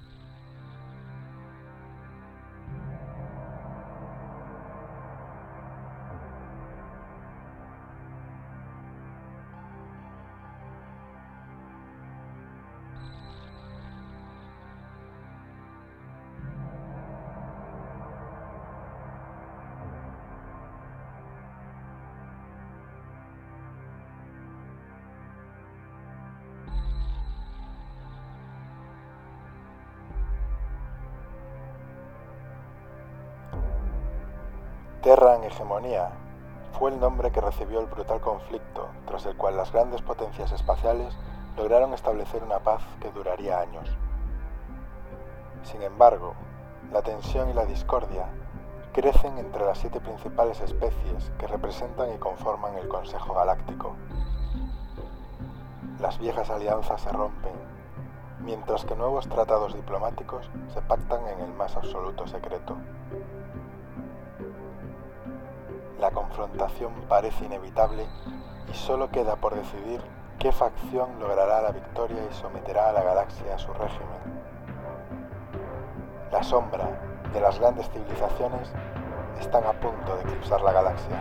Terra en hegemonía fue el nombre que recibió el brutal conflicto tras el cual las grandes potencias espaciales lograron establecer una paz que duraría años. Sin embargo, la tensión y la discordia crecen entre las 7 principales especies que representan y conforman el Consejo Galáctico. Las viejas alianzas se rompen, mientras que nuevos tratados diplomáticos se pactan en el más absoluto secreto. La confrontación parece inevitable y solo queda por decidir qué facción logrará la victoria y someterá a la galaxia a su régimen. La sombra de las grandes civilizaciones están a punto de eclipsar la galaxia.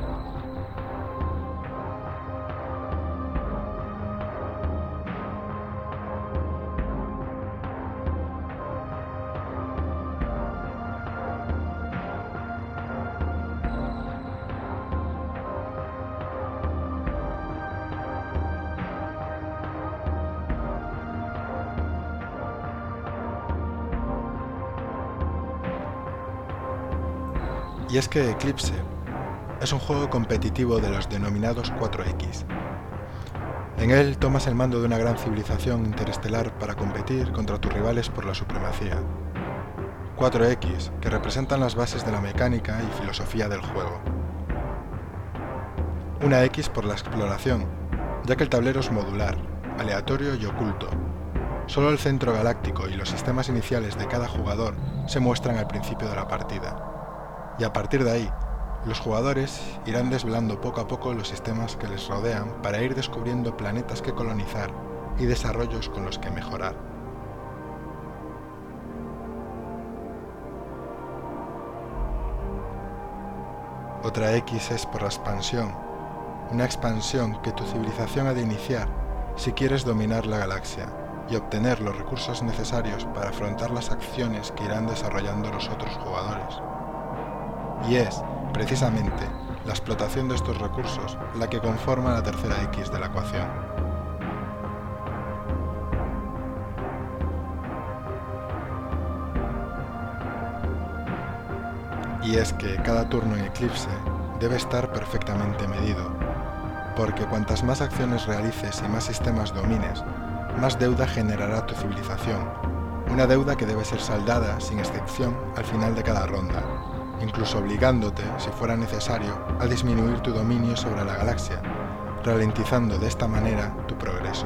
Y es que Eclipse es un juego competitivo de los denominados 4X. En él tomas el mando de una gran civilización interestelar para competir contra tus rivales por la supremacía. 4X, que representan las bases de la mecánica y filosofía del juego. Una X por la exploración, ya que el tablero es modular, aleatorio y oculto. Solo el centro galáctico y los sistemas iniciales de cada jugador se muestran al principio de la partida. Y a partir de ahí, los jugadores irán desvelando poco a poco los sistemas que les rodean para ir descubriendo planetas que colonizar y desarrollos con los que mejorar. Otra X es por la expansión, una expansión que tu civilización ha de iniciar si quieres dominar la galaxia y obtener los recursos necesarios para afrontar las acciones que irán desarrollando los otros jugadores. Y es, precisamente, la explotación de estos recursos la que conforma la tercera X de la ecuación. Y es que cada turno en Eclipse debe estar perfectamente medido, porque cuantas más acciones realices y más sistemas domines, más deuda generará tu civilización, una deuda que debe ser saldada sin excepción al final de cada ronda, incluso obligándote, si fuera necesario, a disminuir tu dominio sobre la galaxia, ralentizando de esta manera tu progreso.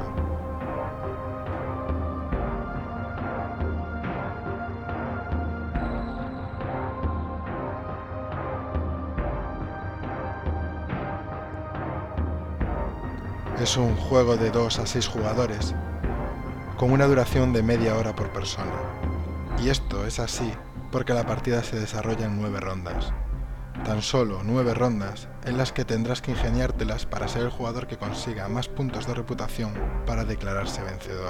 Es un juego de 2 a 6 jugadores, con una duración de media hora por persona. Y esto es así porque la partida se desarrolla en 9 rondas. Tan solo 9 rondas en las que tendrás que ingeniártelas para ser el jugador que consiga más puntos de reputación para declararse vencedor.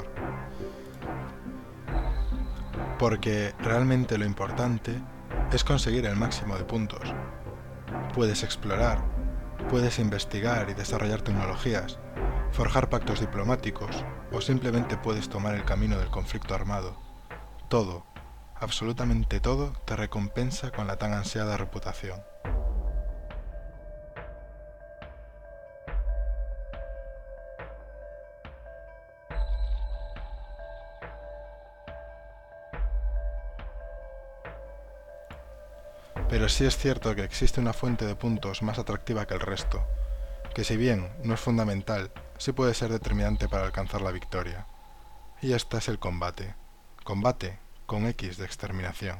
Porque realmente lo importante es conseguir el máximo de puntos. Puedes explorar, puedes investigar y desarrollar tecnologías, forjar pactos diplomáticos o simplemente puedes tomar el camino del conflicto armado. Todo, absolutamente todo, te recompensa con la tan ansiada reputación. Pero sí es cierto que existe una fuente de puntos más atractiva que el resto, que si bien no es fundamental, sí puede ser determinante para alcanzar la victoria. Y esta es el combate. Combate con X de exterminación.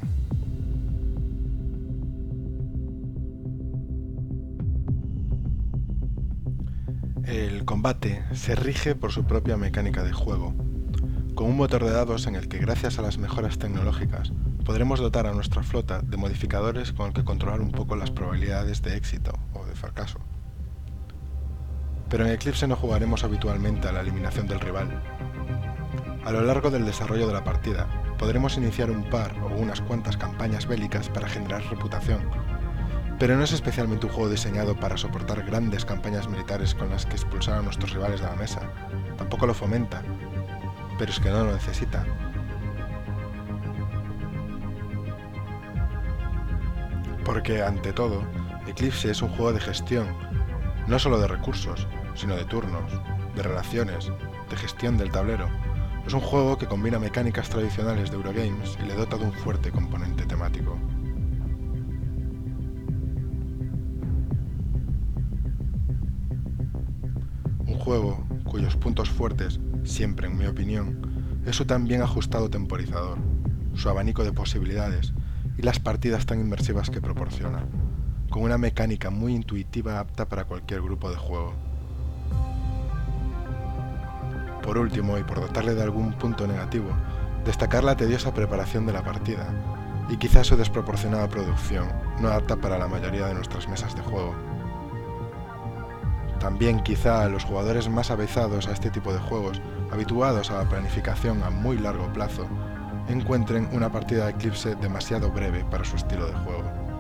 El combate se rige por su propia mecánica de juego, con un motor de dados en el que gracias a las mejoras tecnológicas podremos dotar a nuestra flota de modificadores con el que controlar un poco las probabilidades de éxito o de fracaso. Pero en Eclipse no jugaremos habitualmente a la eliminación del rival. A lo largo del desarrollo de la partida, podremos iniciar un par o unas cuantas campañas bélicas para generar reputación, pero no es especialmente un juego diseñado para soportar grandes campañas militares con las que expulsar a nuestros rivales de la mesa. Tampoco lo fomenta, pero es que no lo necesita. Porque, ante todo, Eclipse es un juego de gestión, no solo de recursos, sino de turnos, de relaciones, de gestión del tablero. Es un juego que combina mecánicas tradicionales de Eurogames y le dota de un fuerte componente temático. Un juego cuyos puntos fuertes, siempre en mi opinión, es su tan bien ajustado temporizador, su abanico de posibilidades y las partidas tan inmersivas que proporciona, con una mecánica muy intuitiva apta para cualquier grupo de juego. Por último, y por dotarle de algún punto negativo, destacar la tediosa preparación de la partida y quizás su desproporcionada producción, no apta para la mayoría de nuestras mesas de juego. También quizá a los jugadores más avezados a este tipo de juegos, habituados a la planificación a muy largo plazo, encuentren una partida de Eclipse demasiado breve para su estilo de juego.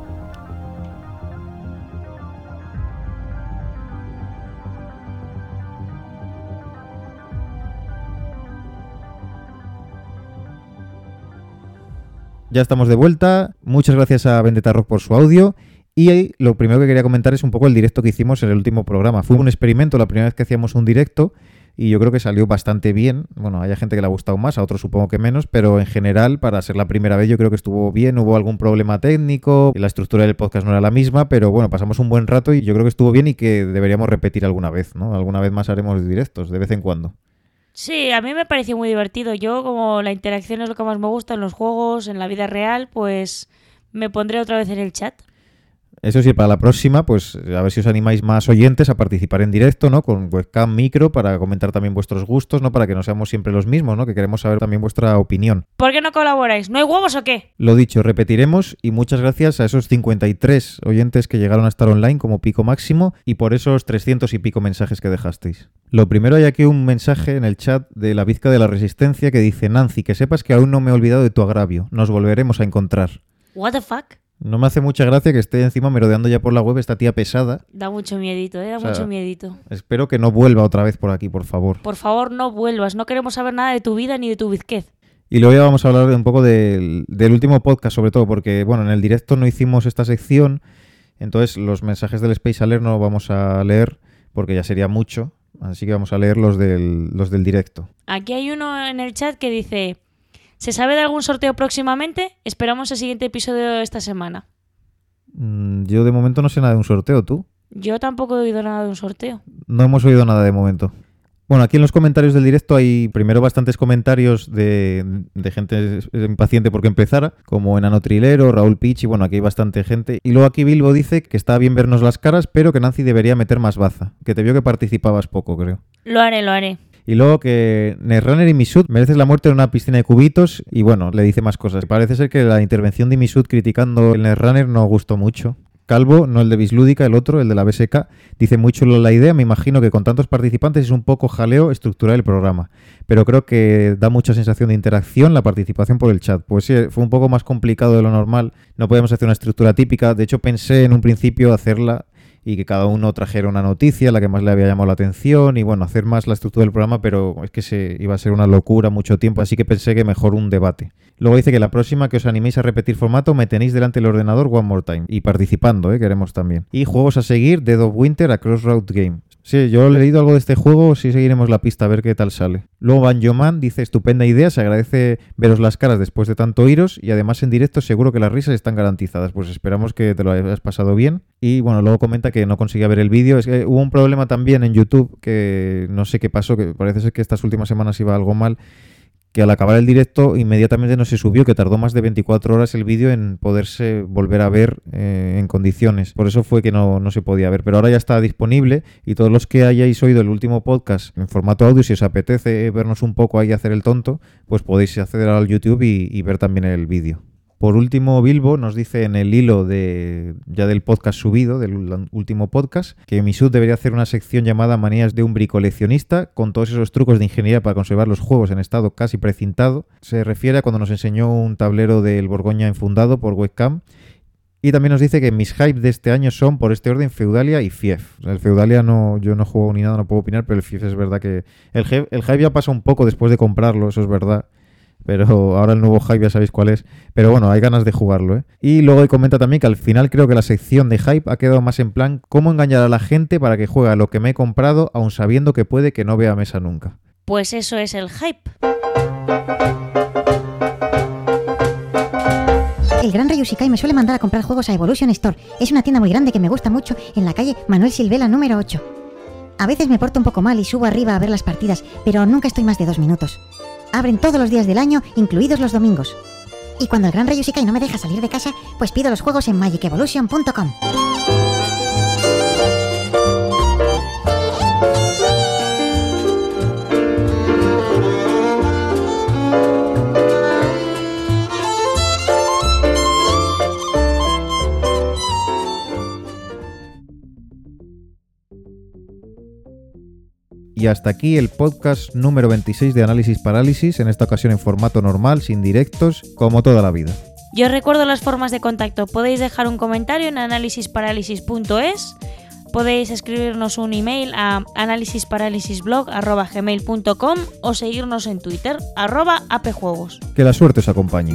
Ya estamos de vuelta. Muchas gracias a Vendetta Rock por su audio. Y lo primero que quería comentar es un poco el directo que hicimos en el último programa. Fue un experimento, la primera vez que hacíamos un directo, y yo creo que salió bastante bien. Bueno, hay gente que le ha gustado más, a otros supongo que menos, pero en general, para ser la primera vez, yo creo que estuvo bien. Hubo algún problema técnico, la estructura del podcast no era la misma, pero bueno, pasamos un buen rato y yo creo que estuvo bien y que deberíamos repetir alguna vez, ¿no? Alguna vez más haremos directos, de vez en cuando. Sí, a mí me pareció muy divertido. Yo, como la interacción es lo que más me gusta en los juegos, en la vida real, pues me pondré otra vez en el chat. Eso sí, para la próxima, pues a ver si os animáis más oyentes a participar en directo, ¿no? Con webcam, micro, para comentar también vuestros gustos, ¿no? Para que no seamos siempre los mismos, ¿no? Que queremos saber también vuestra opinión. ¿Por qué no colaboráis? ¿No hay huevos o qué? Lo dicho, repetiremos y muchas gracias a esos 53 oyentes que llegaron a estar online como pico máximo y por esos 300 y pico mensajes que dejasteis. Lo primero, hay aquí un mensaje en el chat de la Bizca de la Resistencia que dice: Nancy, que sepas que aún no me he olvidado de tu agravio. Nos volveremos a encontrar. What the fuck? No me hace mucha gracia que esté encima merodeando ya por la web esta tía pesada. Da mucho miedito, da mucho miedito. Espero que no vuelva otra vez por aquí, por favor. Por favor, no vuelvas. No queremos saber nada de tu vida ni de tu bizquez. Y luego ya vamos a hablar un poco del último podcast, sobre todo, porque, bueno, en el directo no hicimos esta sección, entonces los mensajes del Space Alert no vamos a leer, porque ya sería mucho, así que vamos a leer los del directo. Aquí hay uno en el chat que dice: ¿se sabe de algún sorteo próximamente? Esperamos el siguiente episodio de esta semana. Yo de momento no sé nada de un sorteo, ¿tú? Yo tampoco he oído nada de un sorteo. No hemos oído nada de momento. Bueno, aquí en los comentarios del directo hay primero bastantes comentarios de gente impaciente porque empezara, como Enano Trilero, Raúl Pich, y bueno, aquí hay bastante gente. Y luego aquí Bilbo dice que está bien vernos las caras, pero que Nancy debería meter más baza, que te vio que participabas poco, creo. Lo haré. Y luego que Netrunner y Misut mereces la muerte en una piscina de cubitos, y bueno, le dice más cosas. Parece ser que la intervención de Misut criticando el Netrunner no gustó mucho. Calvo, no el de Bislúdica, el otro, el de la BSK, dice muy chulo la idea. Me imagino que con tantos participantes es un poco jaleo estructurar el programa, pero creo que da mucha sensación de interacción la participación por el chat. Pues sí, fue un poco más complicado de lo normal, no podíamos hacer una estructura típica. De hecho, pensé en un principio hacerla y que cada uno trajera una noticia, la que más le había llamado la atención, y bueno, hacer más la estructura del programa, pero es que se iba a ser una locura mucho tiempo, así que pensé que mejor un debate. Luego dice que la próxima que os animéis a repetir formato, me tenéis delante del ordenador one more time. Y participando, queremos también. Y juegos a seguir, Dead of Winter a Crossroads Game. Sí, yo he leído algo de este juego, sí seguiremos la pista a ver qué tal sale. Luego Banjoman dice: estupenda idea, se agradece veros las caras después de tanto oíros y además en directo seguro que las risas están garantizadas. Pues esperamos que te lo hayas pasado bien. Y bueno, luego comenta que no conseguía ver el vídeo. Es que hubo un problema también en YouTube que no sé qué pasó, que parece ser que estas últimas semanas iba algo mal, que al acabar el directo inmediatamente no se subió, que tardó más de 24 horas el vídeo en poderse volver a ver en condiciones. Por eso fue que no se podía ver, pero ahora ya está disponible y todos los que hayáis oído el último podcast en formato audio, si os apetece vernos un poco ahí hacer el tonto, pues podéis acceder al YouTube y ver también el vídeo. Por último, Bilbo nos dice en el hilo del podcast subido, del último podcast, que Misut debería hacer una sección llamada Manías de un bricoleccionista, con todos esos trucos de ingeniería para conservar los juegos en estado casi precintado. Se refiere a cuando nos enseñó un tablero del Borgoña enfundado por webcam. Y también nos dice que mis hype de este año son, por este orden, Feudalia y FIEF. El Feudalia yo no juego ni nada, no puedo opinar, pero el FIEF es verdad que... El hype ya pasa un poco después de comprarlo, eso es verdad. Pero ahora el nuevo hype ya sabéis cuál es. Pero bueno, hay ganas de jugarlo, Y luego comenta también que al final creo que la sección de hype ha quedado más en plan cómo engañar a la gente para que juegue a lo que me he comprado, aun sabiendo que puede que no vea mesa nunca. Pues eso es el hype. El gran Rey Ushikai me suele mandar a comprar juegos a Evolution Store. Es una tienda muy grande que me gusta mucho en la calle Manuel Silvela número 8. A veces me porto un poco mal y subo arriba a ver las partidas, pero nunca estoy más de 2 minutos. Abren todos los días del año, incluidos los domingos. Y cuando el gran Rey Ushikai no me deja salir de casa, pues pido los juegos en magicevolution.com. Y hasta aquí el podcast número 26 de Análisis Parálisis, en esta ocasión en formato normal, sin directos, como toda la vida. Yo os recuerdo las formas de contacto. Podéis dejar un comentario en analisisparálisis.es, podéis escribirnos un email a analisisparalisisblog@gmail.com o seguirnos en Twitter @apjuegos. Que la suerte os acompañe.